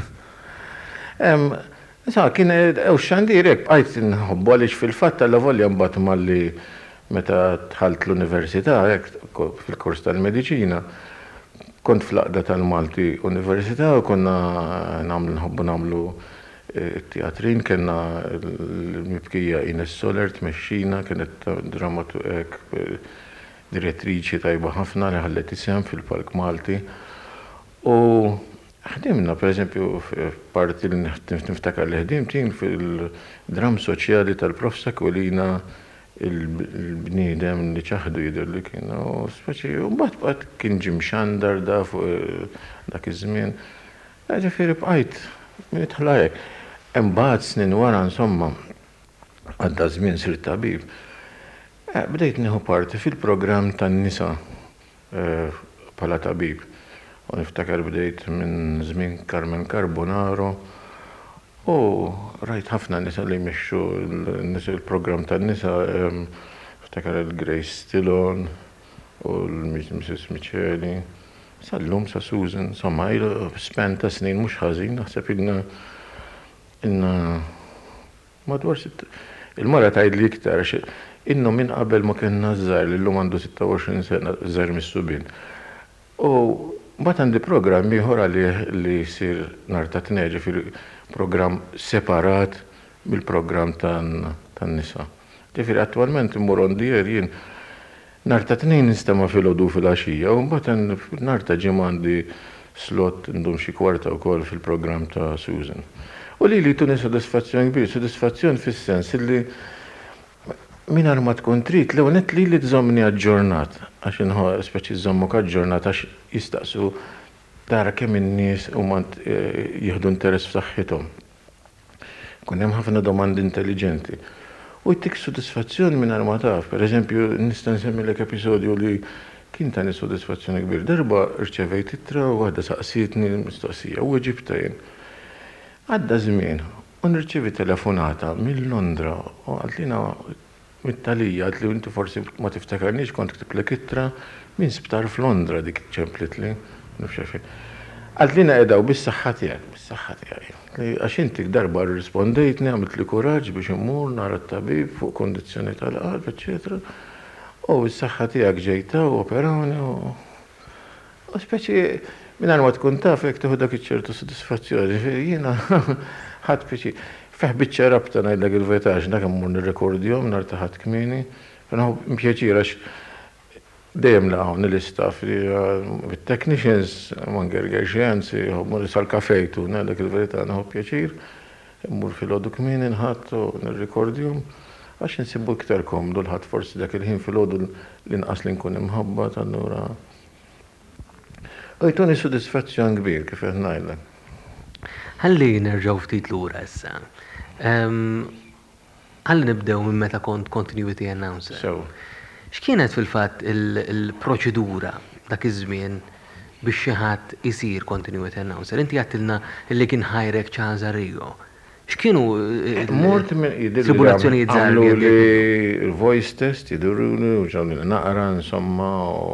Sa kien xandir hekk bqajt inħobbu għaliex fil-fatt tal-avolja mbagħad malli meta dħalt l-università hekk fil-kors tal-mediċina kont fl-Aqda tal-Malti Università u konna nħobbu nagħmlu teatrin, kellna l-mibkija Ines Soler tmexxina, kienet dramatu hekk direttriċi tajba ħafna li ħallet isem fil-Park Malti. U ħdimna, per eżempju, parti li niftakar li ħdimt fil-dram soċjali tal-Prof Sakolina il-bniedem li ċaħdu jidher li kienu speċi, u mbagħad kien ġim xandar da fuq dak iż-żmien. Ġifieri bqajt nidħla hekk. Imbagħad snin wara insomma għadda żmien sirt tabib. Bdejt nieħu parti fil-programm tan-nisa bħala tabib. U niftakar bdejt minn żmien Carmen Carbonaro u rajt ħafna nisa li jmexxu il-programm tan-nisa, niftakar il-Grace Stillon u l-Mrs. Micheli, sal-lum sa' Susan, insomma, spenta snin mhux ħażin, naħseb inna madwar il-mara tgħidli iktar innu minn qabel ma kienna żgħar li llum għandu 26 sena żgħar mis-subien. U mbagħad għandi programm ieħor li jsir nhar ta' tnejn, ġifieri programm separat mill-programm tan-nisa. Ġifieri attwalment immur ondier jien nhar ta' tnejn nistema' filgħodu fil-għaxija u mbagħad nhar ta' ġimgħa għandi slot ndum xi kwarta wkoll fil-programm ta' Susan. U li tuni sodisfazzjoni kbir, sodisfazzjoni fis-sens li mingħajr ma tkun trid l net li tżommni aġġornat, għax inħu speċi żommok aġġornat għax jistaqsu tara kemm in-nies huma jieħdu interess f'saħħithom. Kun hemm ħafna domandi intelligenti. U jtik sodisfazzjoni mingħajr ma taf. Pereżempju, nista' nsemmilek episodju li kien tani sodisfazzjoni kbir. Darba rċevejt ittra u waħda saqsietni mistoqsija u ġibta jien. Għadda żmien u nirċevi telefonata mill-Londra u għaltina mit-talija għalt li inti forsi ma tiftakarniex kont ktiblet ittra minn sptar f'Londra dik ċemplet li nifxafi. Għaltlina edaw bis-saħħa tiegħi. Għax inti darba rispondejtni għamilt li kuraġġ biex immur nara t-tabib fuq kondizzjoni tal-qalb, eċetera. U bis-saħħa tiegħek ġejta u operawni u speċi minn ma tkun taf jekk tieħu dak iċ-ċertu sodisfazzjoni. Jiena ħadd speċi feħ biċċa rabta ngħidlek il-vetaġġ dak immur nirrekordjhom nhar ta' ħadd kmieni. Impjaċir għax dejjem laqgħu l-istaff li bit-technicians Manger Gerxjanzi jħobbru sal-kafejtu ngħidlek il-verità naħu pjaċir. Immur fil-għodu kmieni nħadd u nirrekordjhom għax insibbu iktar komdu l-ħadd forsi dak il-ħin fil-għodu l-inqas li nkun imħabbat allura. Ejtuni sodisfazzjon kbir kif qed ngħidlek. Ħalli nerġgħu ftit lura issa. Ħalli nibdew minn meta kont continuity announcer. X'kienet fil-fatt il-proċedura dak iż-żmien biex xi ħadd isir continuity announcer? Inti għattilna li kien ħajrek Ċażarrigo. X'kienu tribulazzjonijiet żgħar li il-voice test jiduruni u ġewni naqra insomma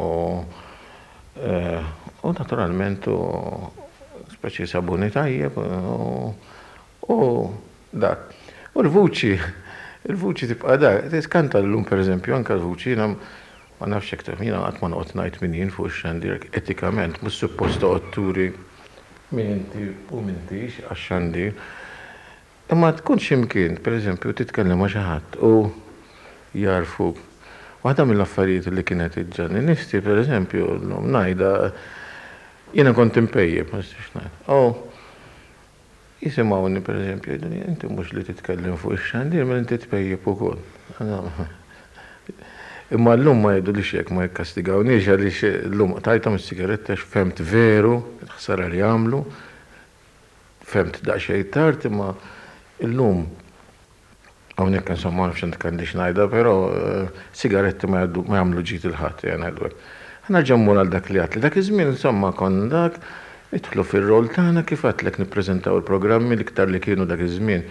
u naturalment speċi sabuni tajjeb u dak. U l-vuċi tibqa' dak, tiskanta llum pereżempju anke l-vuċi ma nafx hekk jiena qatt ma noqgħod ngħid min jien fuq ix-xandir etikament mhux suppost toqgħod turi min inti u m'intix għax-xandir. Imma tkun x'imkien, pereżempju titkellem ma' xi ħadd u jarfuk. Waħda mill-affarijiet li kienet iġġalni nisti pereżempju llum ngħidha jiena kont impejjeb ma nistax ngħid. Jisimgħuni pereżempju jgħidulni inti mhux li titkellem fuq ix-xandir ma inti tpejjeb ukoll. Imma llum ma jgħidulix hekk ma jikkastigawniex għaliex llum tajthom is-sigaretta x'femt veru, ħsara li jagħmlu, femt daqsxejn tard imma illum hawnhekk insomma ma nafx intkanniex ngħidha, però sigaretti ma jagħmlu ġid il-ħadd ngħidu hekk. Ħnerġa' mmur għal dak li għatli. Dak iż-żmien insomma konna dak nidħlu fir-rol tagħna kif għadlek nippreżentaw il-programmi l-iktar li kienu dak iż-żmien.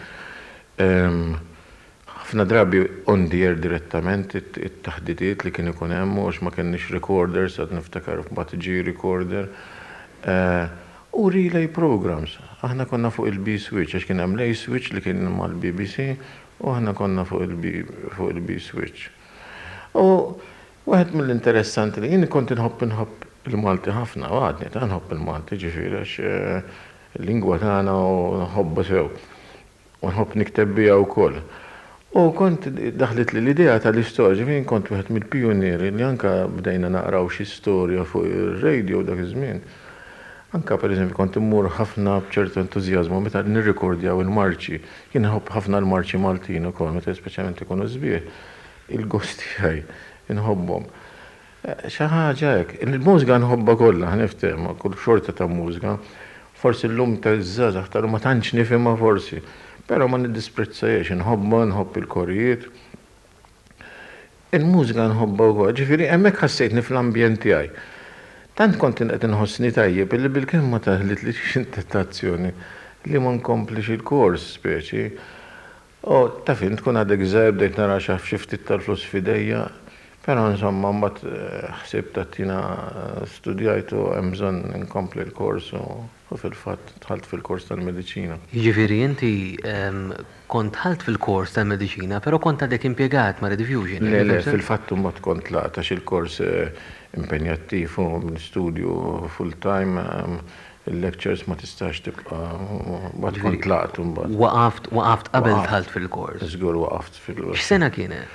Ħafna drabi on the air direttament it-taħdidiet li kien ikun hemm għax ma kenniex recorders qed niftakar mbagħad iġi recorder. U relay programs. Aħna konna fuq il-B-switch għax kien hemm lej switch li kien mal-BBC u aħna konna fuq il-B-switch. U waħed mill-interessanti li jien kont inħobb il-Malti ħafna u għadni ta' nħobb il-Malti ġifieri għax il-lingwa tagħna u nħobba sew u nħobb nikteb biha wkoll. U kont daħlet li l-idea tal-istorja ġifieri kont wieħed mill-pionieri li anke bdejna naqraw xi storja fuq ir-radio dak iż-żmien. Anka pereżempju kont immur ħafna b'ċertu entużjażmu meta nirrikordjaw il-marċi. Kien nħobb ħafna l-marċi Maltin ukoll meta speċjalment ikunu żbieħ. il-gost tiegħi inħobbhom. Xi ħaġa hekk, il-mużika nħobba kollha niftehma, kull xorta ta' mużika. Forsi l-lum ta' żgħażagħ ta' ma tantx nifhimha forsi, però ma niddisprezzajiex, inħobba, nħobb il-korijiet. Il-mużika nħobba wkoll, ġifieri hemmhekk ħassejtni fl-ambjent tiegħi. Tant kont qed inħossni tajjeb illi bil-kelma taħlit li x'intentazzjoni li ma nkomplix il-kors speċi. Taf int tkun għadek żgħir bdejt nara xi ftit tal-flus f'idejja, però insomma mbagħad ħsibt tattina studjajtu hemm bżonn inkompli l-kors u fil-fatt dħalt fil-kors tal-mediċina. Jiġifieri inti kont ħalt fil-kors tal-mediċina, però kont għadek impjegat ma' Rediffusion. Le, fil-fatt mbagħad kont laqta il-kors impenjattiv u studju full-time, il-lectures ma tistax tibqa' mbagħad kont laqt mbagħad. Waqaft qabel tħalt fil-kors. Żgur waqaft fil-kors. X'sena kienet?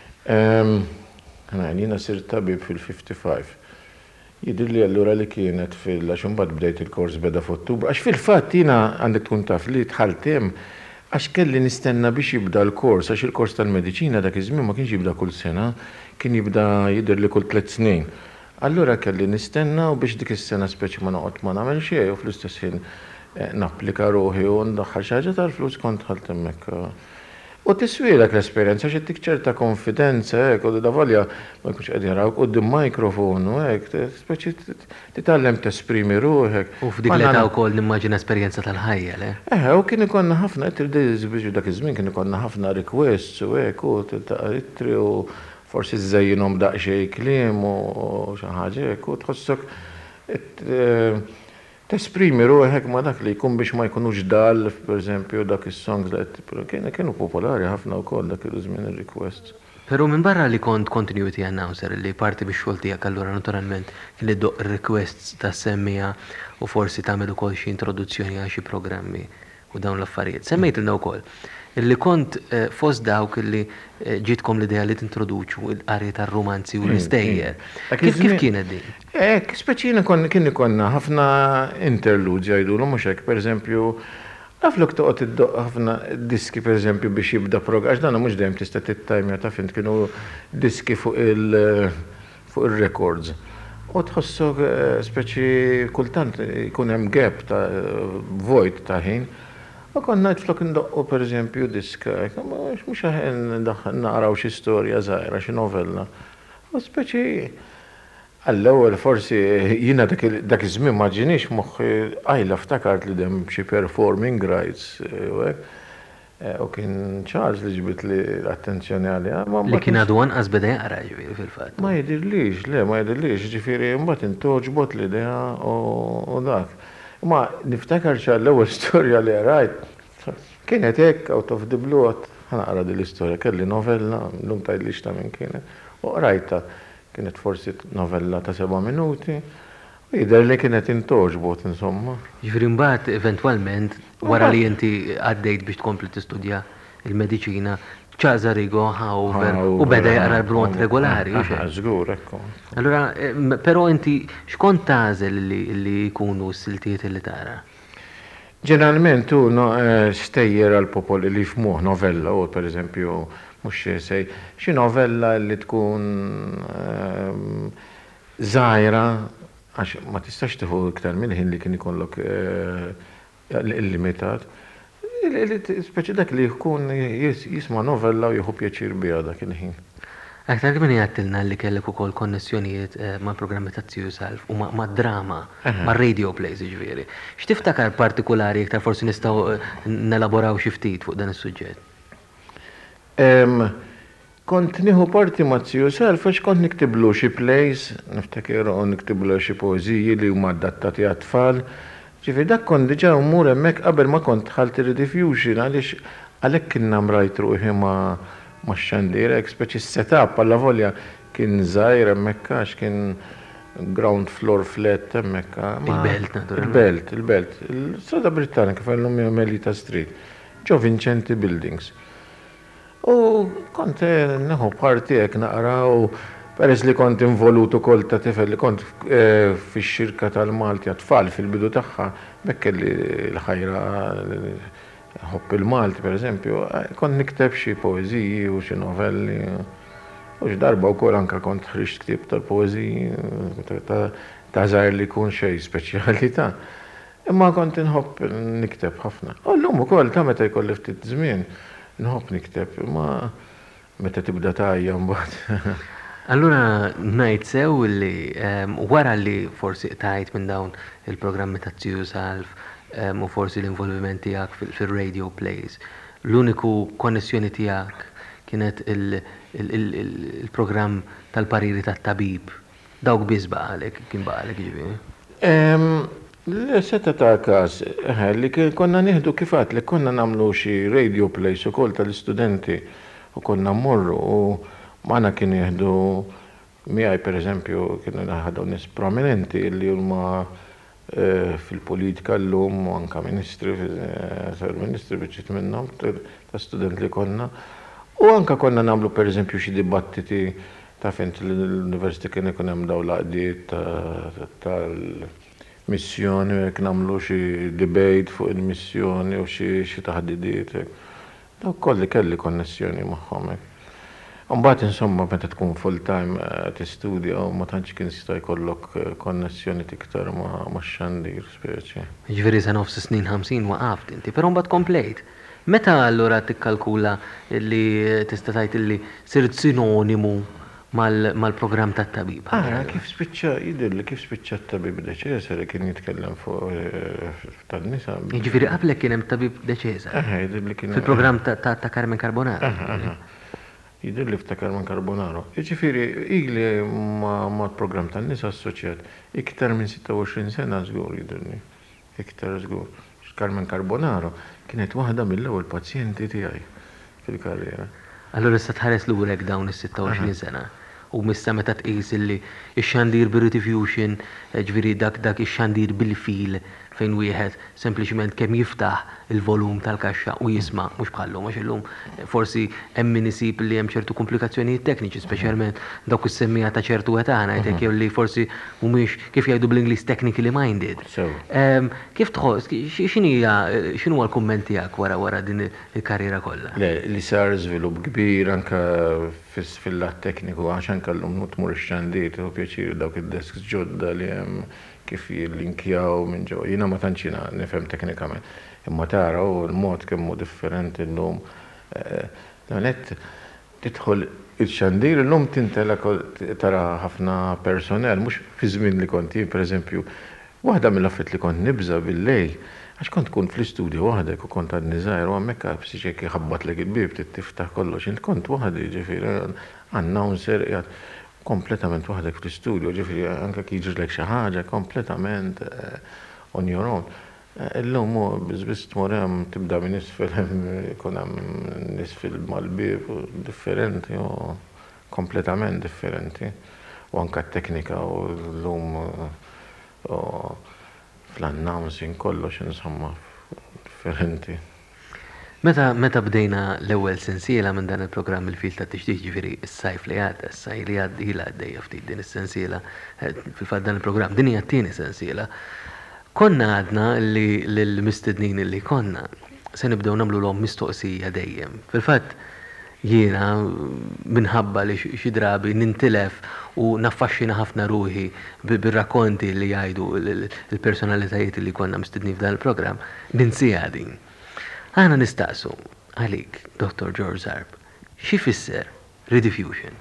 Jiena sirt tabib fil-55. Jidirli allura li kienet għax imbagħad bdejt il-kors beda f'Ottubru. Għax fil-fatt jiena għandek tkun taf li tħalt hemm għax kelli nistenna biex jibda l-kors, għax il-kors tal-mediċina dak iż-żmien ma kienx jibda kull sena, kien jibda jidher kull 3 snin. Allura kelli nistenna u biex dik is-sena speċi ma noqgħod ma nagħmel xejn u fl-istess ħin napplika ruħi u ndaħħal xi ħaġa tal-flus kont ħalt hemmhekk. U tiswielek l-esperjenza għax qed ċerta konfidenza hekk u da volja ma jkunx qed jarawk quddiem mikrofonu hekk, speċi titgħallem tesprimi ruħek. U f'dik l-età wkoll nimmaġina esperjenza tal-ħajja, le? U kien ikollna ħafna biex dak iż-żmien kien ikollna ħafna requests u hekk u ittri u forsi żejjinhom daqsxejn kliem u xi ħaġa hekk u tħossok tesprimi ruħek ma dak li jkun biex ma jkunux dal, pereżempju dak is-songs li kienu popolari ħafna wkoll dak iż-żmien ir-requests. Però minn barra li kont continuity announcer li parti bix-xogħol tiegħek allura naturalment li doq requests tas-semmija u forsi tagħmel ukoll xi introduzzjoni għal xi programmi u dawn l-affarijiet. Semmejtilna wkoll illi kont fost dawk illi ġitkom l-idea li tintroduċu l-qari tar-romanzi u l-istejjer. Kif kienet din? Speċina kien ikonna ħafna interludes jgħidulu mhux hekk, pereżempju, naflok toqgħod iddoq ħafna diski pereżempju biex jibda għax dan mhux dejjem tista' tittajmja taf int kienu diski fuq il-records. U tħossok speċi kultant jkun hemm gap ta' void ta' ħin. U konna flok ndoqqu per eżempju diska, mux naqraw xi storja żgħira, xi novella. U speċi għall-ewwel forsi jiena dak iż-żmien ma ġiniex moħħi għajla ftakart li dem xi performing rights u kien Charles li ġbit li l-attenzjoni għalija. Li kien għadu anqas beda jaqra ġifieri fil-fatt. Ma jidhirlix, ġifieri mbagħad intoġbot l-idea u dak. Ma niftakar l-ewwel storja li rajt kienet hekk out of the blue ħanaqra din l-istorja kelli novella llum tgħidlix ta' min kienet u qrajta kienet forsi novella ta' 7 minuti u jidher li kienet intoġbot insomma. Ġifieri mbagħad eventwalment wara li inti għaddejt biex tkompli tistudja il-mediċina ċaża Rigo u beda jaqra l-blont regolari. Żgur ekku. Allura, però inti x'kont tagħżel li jkunu s-siltiet li tara? Ġeneralment tu stejjer għal popoli li jfmuh novella u pereżempju mhux sej xi novella li tkun żgħira għax ma tistax tieħu iktar minn ħin li kien ikollok illimitat. Speċi dak li jkun jisma' novella u jieħu pjaċir biha dak il-ħin. Aktar kien jgħattilna li kellek ukoll konnessjonijiet ma' programmi ta' Zio Salf u ma' drama, ma' radio plays ġifieri. X'tiftakar partikolari iktar forsi nistgħu nelaboraw xi ftit fuq dan is-suġġett? Kont nieħu parti ma' Zio Salf għax kont niktiblu xi plays, niftakir u niktiblu xi poeżiji li huma adattati għat-tfal. Ġifieri dak kont diġà mmur hemmhekk qabel ma kont dħalt ir-Rediffusion għaliex għalhekk kien namrajt ruħi ma' xandir hekk speċi setup alla volja kien żgħir hemmhekk għax kien ground floor flat hemmhekk. Il-Belt naturalment. Il-Belt. Il-Strada Britannika fejn Melita Street. Ġo Vincenti Buildings. U kont neħu parti hekk naqra u peress li kont involutu kol ta' tifel li kont fix-xirka tal-Malti għat-tfal fil-bidu tagħha bekk kelli l-ħajra ħobb il-Malti pereżempju, kont nikteb xi poeżiji u xi novelli. U darba wkoll anke kont ħriġt ktieb tal-poeżi ta' żgħar li jkun xejn speċjalità. Imma kont inħobb nikteb ħafna. U llum ukoll ta' meta jkolli ftit żmien nħobb nikteb, imma meta tibda tajja mbagħad. Allura ngħid sew li wara li forsi tajt minn dawn il-programmi ta' Tiju Salf u forsi l-involviment tiegħek fil-radio plays, l-uniku konnessjoni tiegħek kienet il-programm tal-pariri tat-tabib. Dawk biss baqalek, kien baqalek ġifieri. Seta ta' każ li konna nieħdu kifat li konna nagħmlu xi radio plays ukoll tal-istudenti u konna mmorru u magħna kien jieħdu miegħi pereżempju kienu naħadu nies prominenti li huma fil-politika llum u anke ministri biċċiet minnhom ta' studenti li konna. U anke konna nagħmlu pereżempju xi dibattiti ta' fint l-Università kien ikun hemm dawn l-għaqdiet tal-missjoni u jekk nagħmlu xi debate fuq il-missjoni u xi taħdidiet. Dawk kolli kelli konnessjoni magħhom. Mbagħad insomma meta tkun full time tistudja u ma tantx kien jista' jkollok konnessjoni tiktar ma' xandir speċi. Ġifieri sa nofs snin 50 waqaft inti, però mbagħad komplejt. Meta allura tikkalkula li tista' tgħid illi sirt sinonimu mal-programm tat-tabib? Kif spiċċa jidhirli kif spiċċa t-tabib deċesar kien jitkellem fuq tan-nisa. Jiġifieri qablek kien hemm tabib deċesar. Jidhirli kien fil-programm ta' Carmen Carbonaro. Jidhirli f'ta' Carmen Carbonaro. Jiġifieri ili mal-programm tan-nisa assoċjat iktar minn 26 sena żgur jidhirli. Iktar żgur. Carmen Carbonaro kienet waħda mill-ewwel pazjenti tiegħi fil-karriera. Allura issa tħares lurek dawn is-26 sena. U missa meta tqis illi x-xandir bir-rediffusion, ġifieri dak ix-xandir bil-fil fejn wieħed sempliċement kemm jiftaħ il-volum tal-kaxxa u jisma' mhux bħallhom għax illum forsi hemm min isib li hemm ċertu komplikazzjonijiet tekniċi, speċjalment dawk is-semmija ta' ċertu età ngħidlek jew li forsi mhumiex kif jgħidu bl-Ingliż technically minded. Kif tħoss x'inhu l-kumment tiegħek wara din il-karriera kollha? Li sar żvilupp kbir anke fil-lat tekniku għax anke llum tmur ix-xandiet u pjaċir dawk id-desks ġodda li hemm kif jillinkjaw minn ġew. Jiena ma tantx nifhem teknikament. Imma tara u l-mod kemm hu differenti llum. Net tidħol il-xandir llum tintela tara ħafna personell mhux fi żmien li kont jien pereżempju waħda mill-affett li kont nibża bil-lejl għax kont tkun fl-istudju waħdek u kont għadni żgħir u hemmhekk b'siġek jħabbatlek il-bib tiftaħ kollox. Int kont waħdi ġifieri announcer qiegħed kompletament waħdek fl-istudju, ġifieri anke jiġrilek xi ħaġa kompletament on your own. Illum biss tmur hemm tibda minn isfel ikun hemm nisfel mal-bib differenti u kompletament differenti. U anke t-teknika u llum fl-announcing kollox insomma differenti. Meta bdejna l-ewwel sensiela minn dan il-programm il-fil ta' tixtieq ġifieri s-sajf li għadda, s-sajf li ilha għaddejja ftit din is-sensiela fil-fatt dan il-programm din hija t-tieni sensiela. Konna għadna li l-mistednin li konna se nibdew nagħmluhom mistoqsija dejjem. Fil-fatt jiena minħabba li xi drabi nintilef u naffaxxina ħafna ruħi bir-rakkonti li jgħidu l-personalitajiet li konna mistednin f'dan il-programm ninsija din. Għana nistaqsu għalik, Dr. George Zarb, xi fisser rediffusion?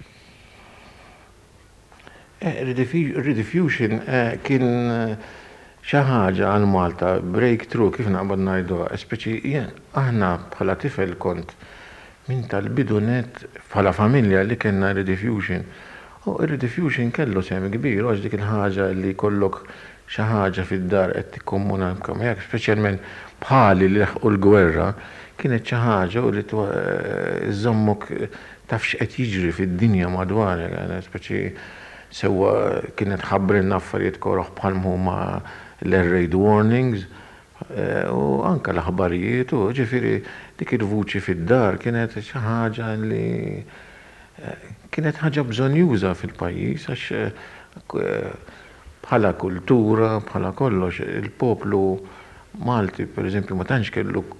Rediffusion kien xi ħaġa għal Malta, breakthrough kif naqbad ngħidu, speċi aħna bħala tifel kont minn tal-bidunet bħala familja li kellna rediffusion. U rediffusion kellu semi kbir, għax dik il-ħaġa li kollok xi ħaġa fid-dar qed tikkommuna jekk speċjalment bħali li leħqu l-gwerra kienet xi ħaġa u li żommok taf x'qed jiġri fid-dinja madwarek, speċi sewwa kienet ħabbrilna affarijiet koroħ bħal huma l-air raid warnings u anke l-aħbarijiet u ġifieri dik il-vuċi fid-dar kienet xi ħaġa li kienet ħaġa bżonjuża fil-pajjiż għax bħala kultura, bħala kollox, il-poplu Malti, per eżempju, ma tantx kellu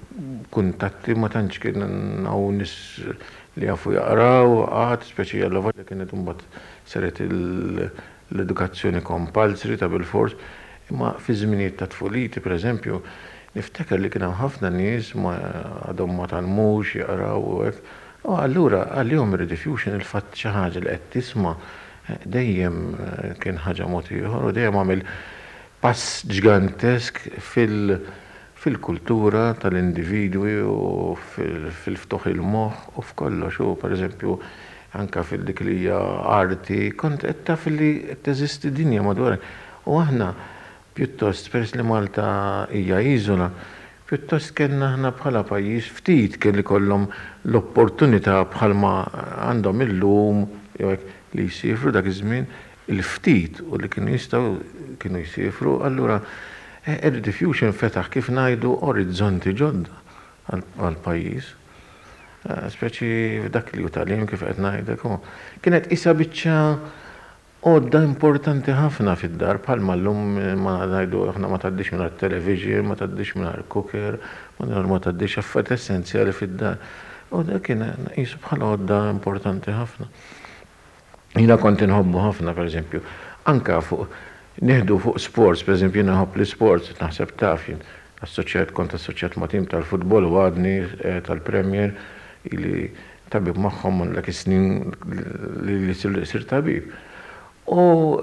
kuntatti ma tantx kien hawn nies li jafu jaqraw qatt speċi għal volja kienet imbagħad saret l-edukazzjoni compulsory ta' bil-fors. Imma fi żminijiet ta' tfuliti, pereżempju, niftakar li kien hemm ħafna nies ma għadhom ma talmux jaqraw u hekk. Allura għalihom ir-rediffusion il-fatt xi ħaġa li qed tisma' dejjem kien ħaġa mod ieħor u dejjem għamel pass ġigantesk fil-kultura tal-individwi u fil-ftuħ il-moħħ u f'kollox. U pereżempju anke fil-dik li hija arti kont qed taf li teżisti dinja madwar. U aħna pjuttost peress li Malta hija iżola, pjuttost kellna aħna bħala pajjiż ftit kelli kollhom l-opportunità bħalma għandhom illum li jsifru dak iż-żmien il-ftit u li kienu jsifru, allura ir-rediffusion fetaħ kif ngħidu orizzonti ġodda għall-pajjiż. Speċi f'dak li hu tagħlim kif qed ngħidlek. Kienet qisha biċċa għodda importanti ħafna fid-dar, bħalma llum ma ngħidu aħna ma tgħaddix mingħajr television, ma tgħaddix mingħajr cooker, ma tgħaddix affarijiet essenzjali fid-dar. U dak kien qisu bħala għodda importanti ħafna. Jiena kont inħobbu ħafna pereżempju, anke nieħdu fuq sports, pereżempju jiena nħobb l-sports, naħseb taf jien kont assoċjat ma' tim tal-futbol u għadni tal-Premier li tabib magħhom dak is-snin li sir tabib. U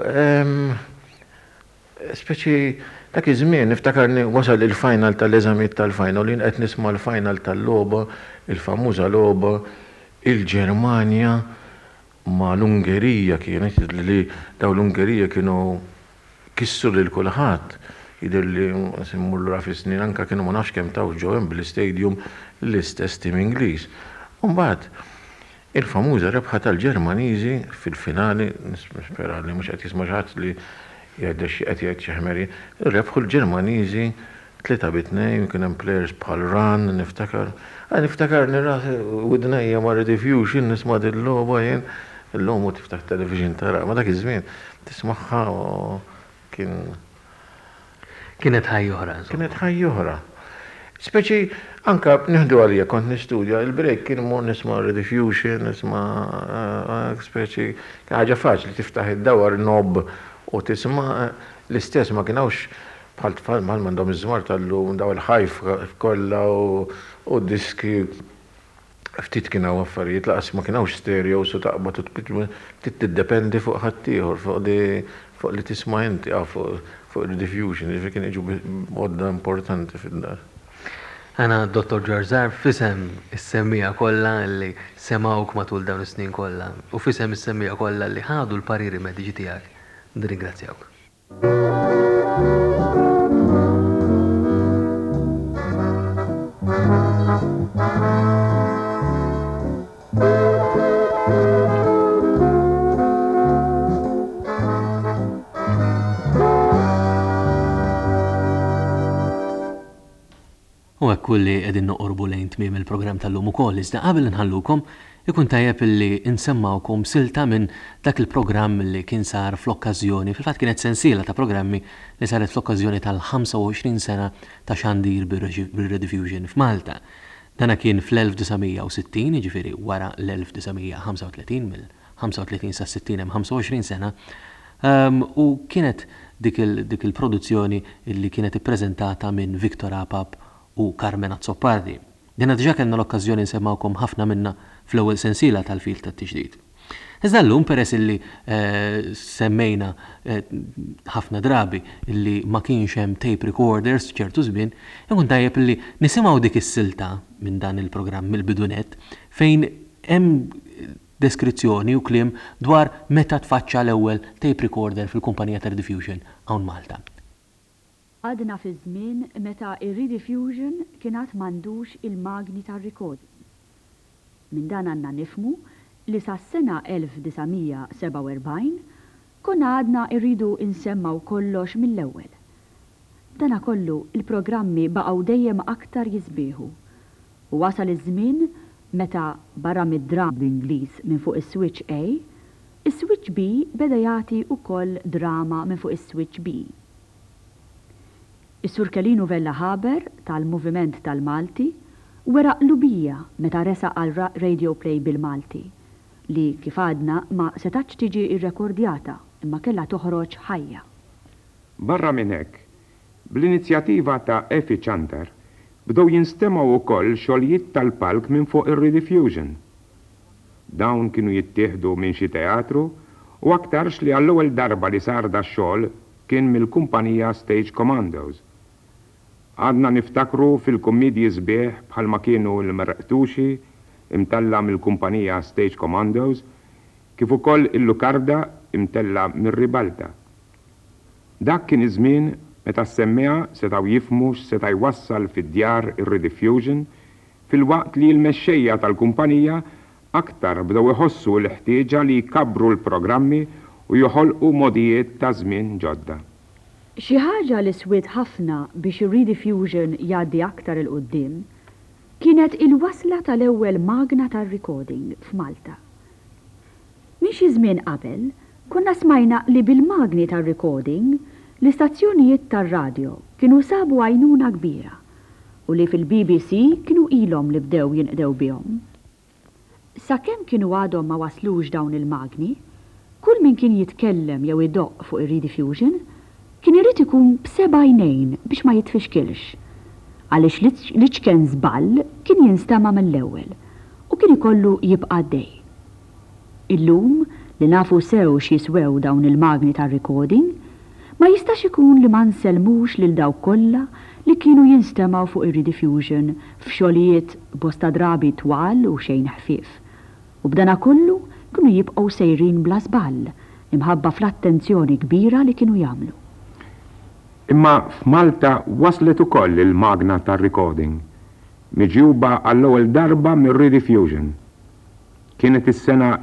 speċi dak iż-żmien niftakarni wasal il-final tal-eżamijiet tal-final, jien qed nisma' l-final tal-logħba, il-famuża logħba il-Ġermanja ma' l-Ungerija kienet li daw l-Ungerija kienu kissu lil kulħadd. Jidher li simmur lura fis-snin anke kienu ma nafx kemm taw ġew hemm bl-istadium l-istess tim Ingliż. U mbagħad il-famuża rebħa tal-Ġermaniżi fil-finali, nispera li mhux qed jisma' xi ħadd li qed jgħid xi ħmeri, rebħu l-Ġermaniżi 3-2 kien hemm plejers bħal Ran, niftakar nirrasi widnejja ma' rediffusion nisma' din logħba jien illum u tiftaħ television tara, ma dak iż-żmien tismagħha kienet ħajja oħra. Kienet ħajja oħra. Speċi anka nieħdu għalija kont nistudja, il-break kien mor nisma' rediffusion, nisma' speċi ħaġa faċli tiftaħ id-dawar nob u tisma' l-istess ma kienux bħal tfal m'għandhom iż-żmar tal-lum daw il-ħajf kollha u diski ftit kienu affarijiet laqas ma kienux stereo u taqbad u tiddependi fuq ħaddieħor fuq li tisma' inti fuq rediffusion, ġifieri kien jiġu għodda importanti fid-dar. Għana Dr. Ġarzar fisem is-semmija kollha li semawk matul dawn is-snin kollha u fisem is-semmija kollha li ħadu l-pariri mediċi tiegħek. Nirringrazzjawk. U hekk li qegħdin noqorbu lejn tmiem il-programm tal-lum ukoll, iżda qabel inħallukom ikun tajjeb illi insemmawkom silta minn dak il-programm li kien sar fl-okkażjoni, fil-fatt kienet sensiela ta' programmi li saret fl-okkażjoni tal-25 sena ta' xandir bir-rediffusion f'Malta. Dana kien fl-1960, ġifieri wara l-1935 mill-35 sa' 60 hemm 25 sena, u kienet dik il-produzzjoni li kienet ippreżentata minn Viktor Apap u Carmen Azzopardi. Dina diġà kellna l-okkażjoni nsemmawkom ħafna minna fl-ewwel sensiela tal-fil tat-tiġdid. Iżda llum peress illi semmejna ħafna drabi illi ma kienx hemm tape recorders ċertu żmien, ikun tajjeb illi nisimgħu dik is-silta minn dan il-programm mill-bidunet fejn hemm deskrizzjoni u kliem dwar meta tfaċċa l-ewwel tape recorder fil-kumpanija ta' rediffusion hawn Malta. Għadna fi żmien meta ir-rediffusion kienet m'għandux il-magni tar-recording. Minn dan għandna nifmu li sas-sena 1947 konna għadna irridu insemmaw kollox mill-ewwel. Dana kollu il-programmi baqgħu dejjem aktar jisbieħu. U wasal iż-żmien meta barra mid-dram bl-Ingliż minn fuq is-switch A, is-switch B beda jagħti wkoll drama minn fuq is-switch B. Is-Sur Kelinu Vella Haber tal-Moviment tal-Malti wera qlubija meta resaq għal radio play bil-Malti li kif għadna ma setax tiġi irrekordjata imma kellha toħroġ ħajja. Barra minn hekk, bl-inizjattiva ta' Effie Chanter bdew jinstemaw ukoll xogħlijiet tal-palk minn fuq ir-rediffusion. Dawn kienu jittieħdu minn xi teatru u aktarx li għall-ewwel darba li sar da xogħol kien mill-kumpanija Stage Commandos. Għadna niftakru fil-kummedji sbieħ bħalma kienu l-Merqtuxi imtella mill-kumpanija Stage Commandos kif ukoll il-Lukarda imtella mir-Ribalta. Dak kien iż-żmien meta s-semmija setgħu jifhmu x'seta' jwassal fid-djar ir-rediffusion fil-waqt li l-mexxejja tal-kumpanija aktar bdew iħossu l-ħtieġa li jkabbru l-programmi u joħolqu modijiet ta' żmien ġodda. Xi ħaġa li swiet ħafna biex ir-rediffusion jgħaddi aktar il-qudiem kienet il-wasla tal-ewwel magna tar-recording f'Malta. Minn xi żmien qabel konna smajna li bil-magni tar-recording l-istazzjonijiet tar-radio kienu sabu għajnuna kbira u li fil-BBC kienu ilhom li bdew jinqdew bihom. Sakemm kienu għadhom ma waslux dawn il-magni, kull min kien jitkellem jew idoq fuq ir-rediffusion kien irid ikun b'seba' għajnejn biex ma jitfixkilx, għaliex li ċken żball kien jinstema' mill-ewwel u kien ikollu jibqa' għaddej. Illum li nafu sew x'jiswew dawn il-magni tar-recording, ma jistax ikun li ma nsellmux lil dawk kollha li kienu jinstemaw fuq ir-rediffusion f'xogħlijiet bosta drabi twal u xejn ħfief. U b'dana kollu kienu jibqgħu sejrin bla żball imħabba fl-attenzjoni kbira li kienu jagħmlu. Imma f'Malta waslet ukoll il-magna tar-recording, miġjuba għall-ewwel darba mir-rediffusion. Kienet is-sena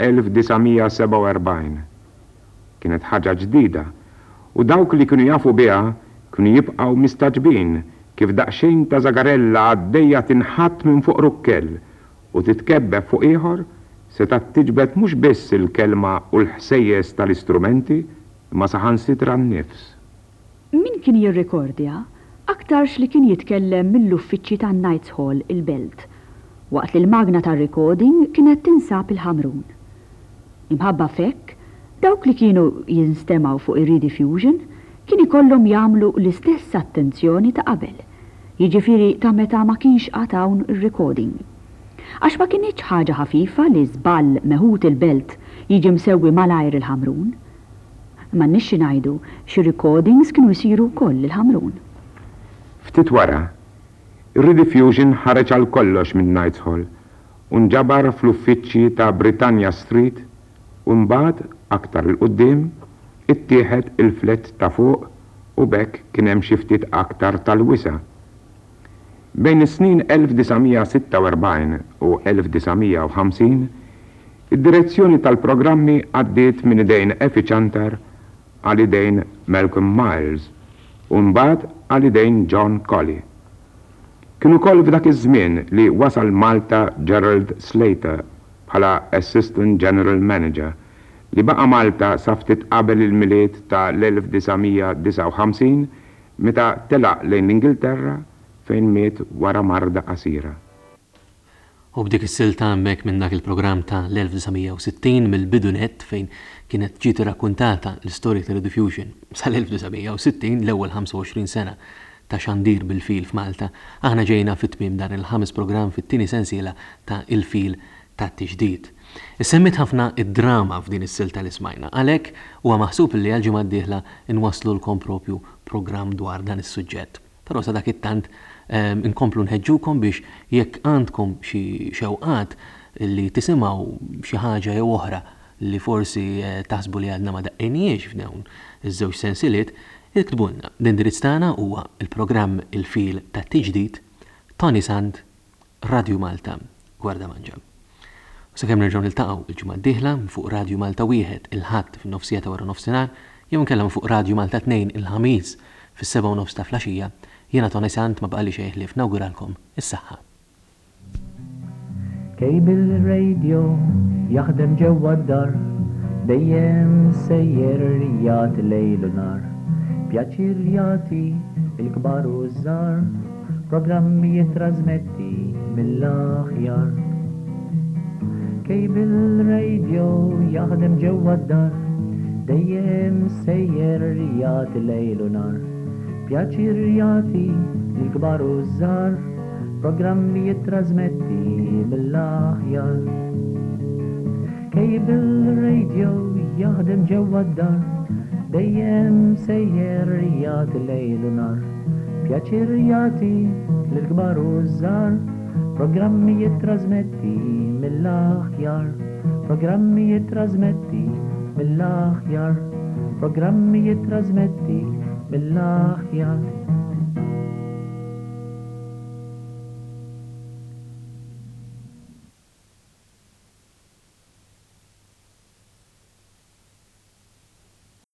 1947. Kienet ħaġa ġdida u dawk li kienu jafu biha kienu jibqgħu mistaġbin kif daqsxejn ta' żagarella għaddejja tinħatt minn fuq rukkell u titkebbeb fuq ieħor seta' tiġbed mhux biss il-kelma u l-ħsejjes tal-istrumenti imma saħansitra n-nifs. Min kien jirrekordja aktarx li kien jitkellem mill-uffiċċji tan-Knights Hall il-Belt, waqt li l-magna tar-recording kienet tinsab il-Ħamrun. Imħabba fekk, dawk li kienu jinstemaw fuq ir-rediffusion kien ikollhom jagħmlu l-istess attenzjoni ta' qabel, jiġifieri ta' meta ma kienx qatawn ir-recording. Għax ma kienx ħaġa ħafifa li żball meħut il-Belt jiġi msewwi malajr il-Ħamrun. Ma nixxi ngħidu xi recordings kienu jsiru wkoll il-Ħamrun. Ftit wara, ir-rediffusion ħareġ għal kollox minn Knights Hall u nġabar fl-uffiċċji ta' Britannia Street u mbagħad aktar il qudiem ittieħed il-flet ta' fuq u bekk kien hemm xi ftit aktar tal-wisa. Bejn is-snin 1946 u 1950 id-direzzjoni tal-programmi għaddiet minn idejn Effie Chanter għal idejn Malcolm Miles u mbagħad għal idejn John Colley. Kienu koll f'dak iż-żmien li wasal Malta Gerald Slater bħala Assistant General Manager li baqa' Malta sa ftit qabel il-miliet ta' l-1959 meta telaq lejn l-Ingilterra fejn miet wara marda qasira. U b'dik is-silta hemmhekk minn dak il-programm ta' l-1960 mill-bidunet fejn kienet ġiet irrakkuntata l-istorja ta' rediffusion sal-1960 l-ewwel 25 sena ta' xandir bil-fil f'Malta, aħna ġejna fit-tmiem dan il-5 programm fit-tieni sensiela ta' il-fil ta' tiġdid. Issemmit ħafna id-drama f'din is-silta li smajna, għalhekk huwa maħsub li għal-ġimgħa d-dieħla inwasslu lkom propju programm dwar dan is-suġġett. Però sa dak it-tant inkomplu nħeġġukom biex jekk għandkom xi xewqat li tisimgħu xi ħaġa jew oħra li forsi taħsbu li għadna ma daqqejniex f'dawn iż-żewġ sensiliet, iktbulna. L-indirizz tagħna huwa il-programm Il-Fil tat-Tiġdid, Tony Sand, Radio Malta, Gwarda Manġa. Sakemm nerġgħu niltaqgħu il-ġimgħa d-dieħla fuq Radio Malta wieħed il-ħadd fin-nofsija ta' wara nofsinhar, jew nkellem fuq Radio Malta 2 il-ħamis fis-7:30 ta' flaxija, jiena Tony Sand ma baqali xejn li f'nawguralkom is-saħħa. Kejbil radio jaħdem ġewwa d-dar, dejjem sejjer jagħti lejl u nar. Pjaċir jagħti il-kbar u żgħar, programmi jittrażmetti mill-aħjar. Kejbil radio jaħdem ġewwa d-dar, dejjem sejjer jagħti lejl u nar. Pjaċir jagħti l-kbar u żgħar, programmi jittrażmetti mill-aħjar. Kejbil radio jaħdem ġewwa d-dar, dejjem sejjer jagħti lejl u nar. Pjaċir jagħti l-kbar u żgħar, programmi jittrażmetti mill-aħjar. Programmi jittrażmetti mill-aħjar. Programmi jittrażmetti mill-aħjar.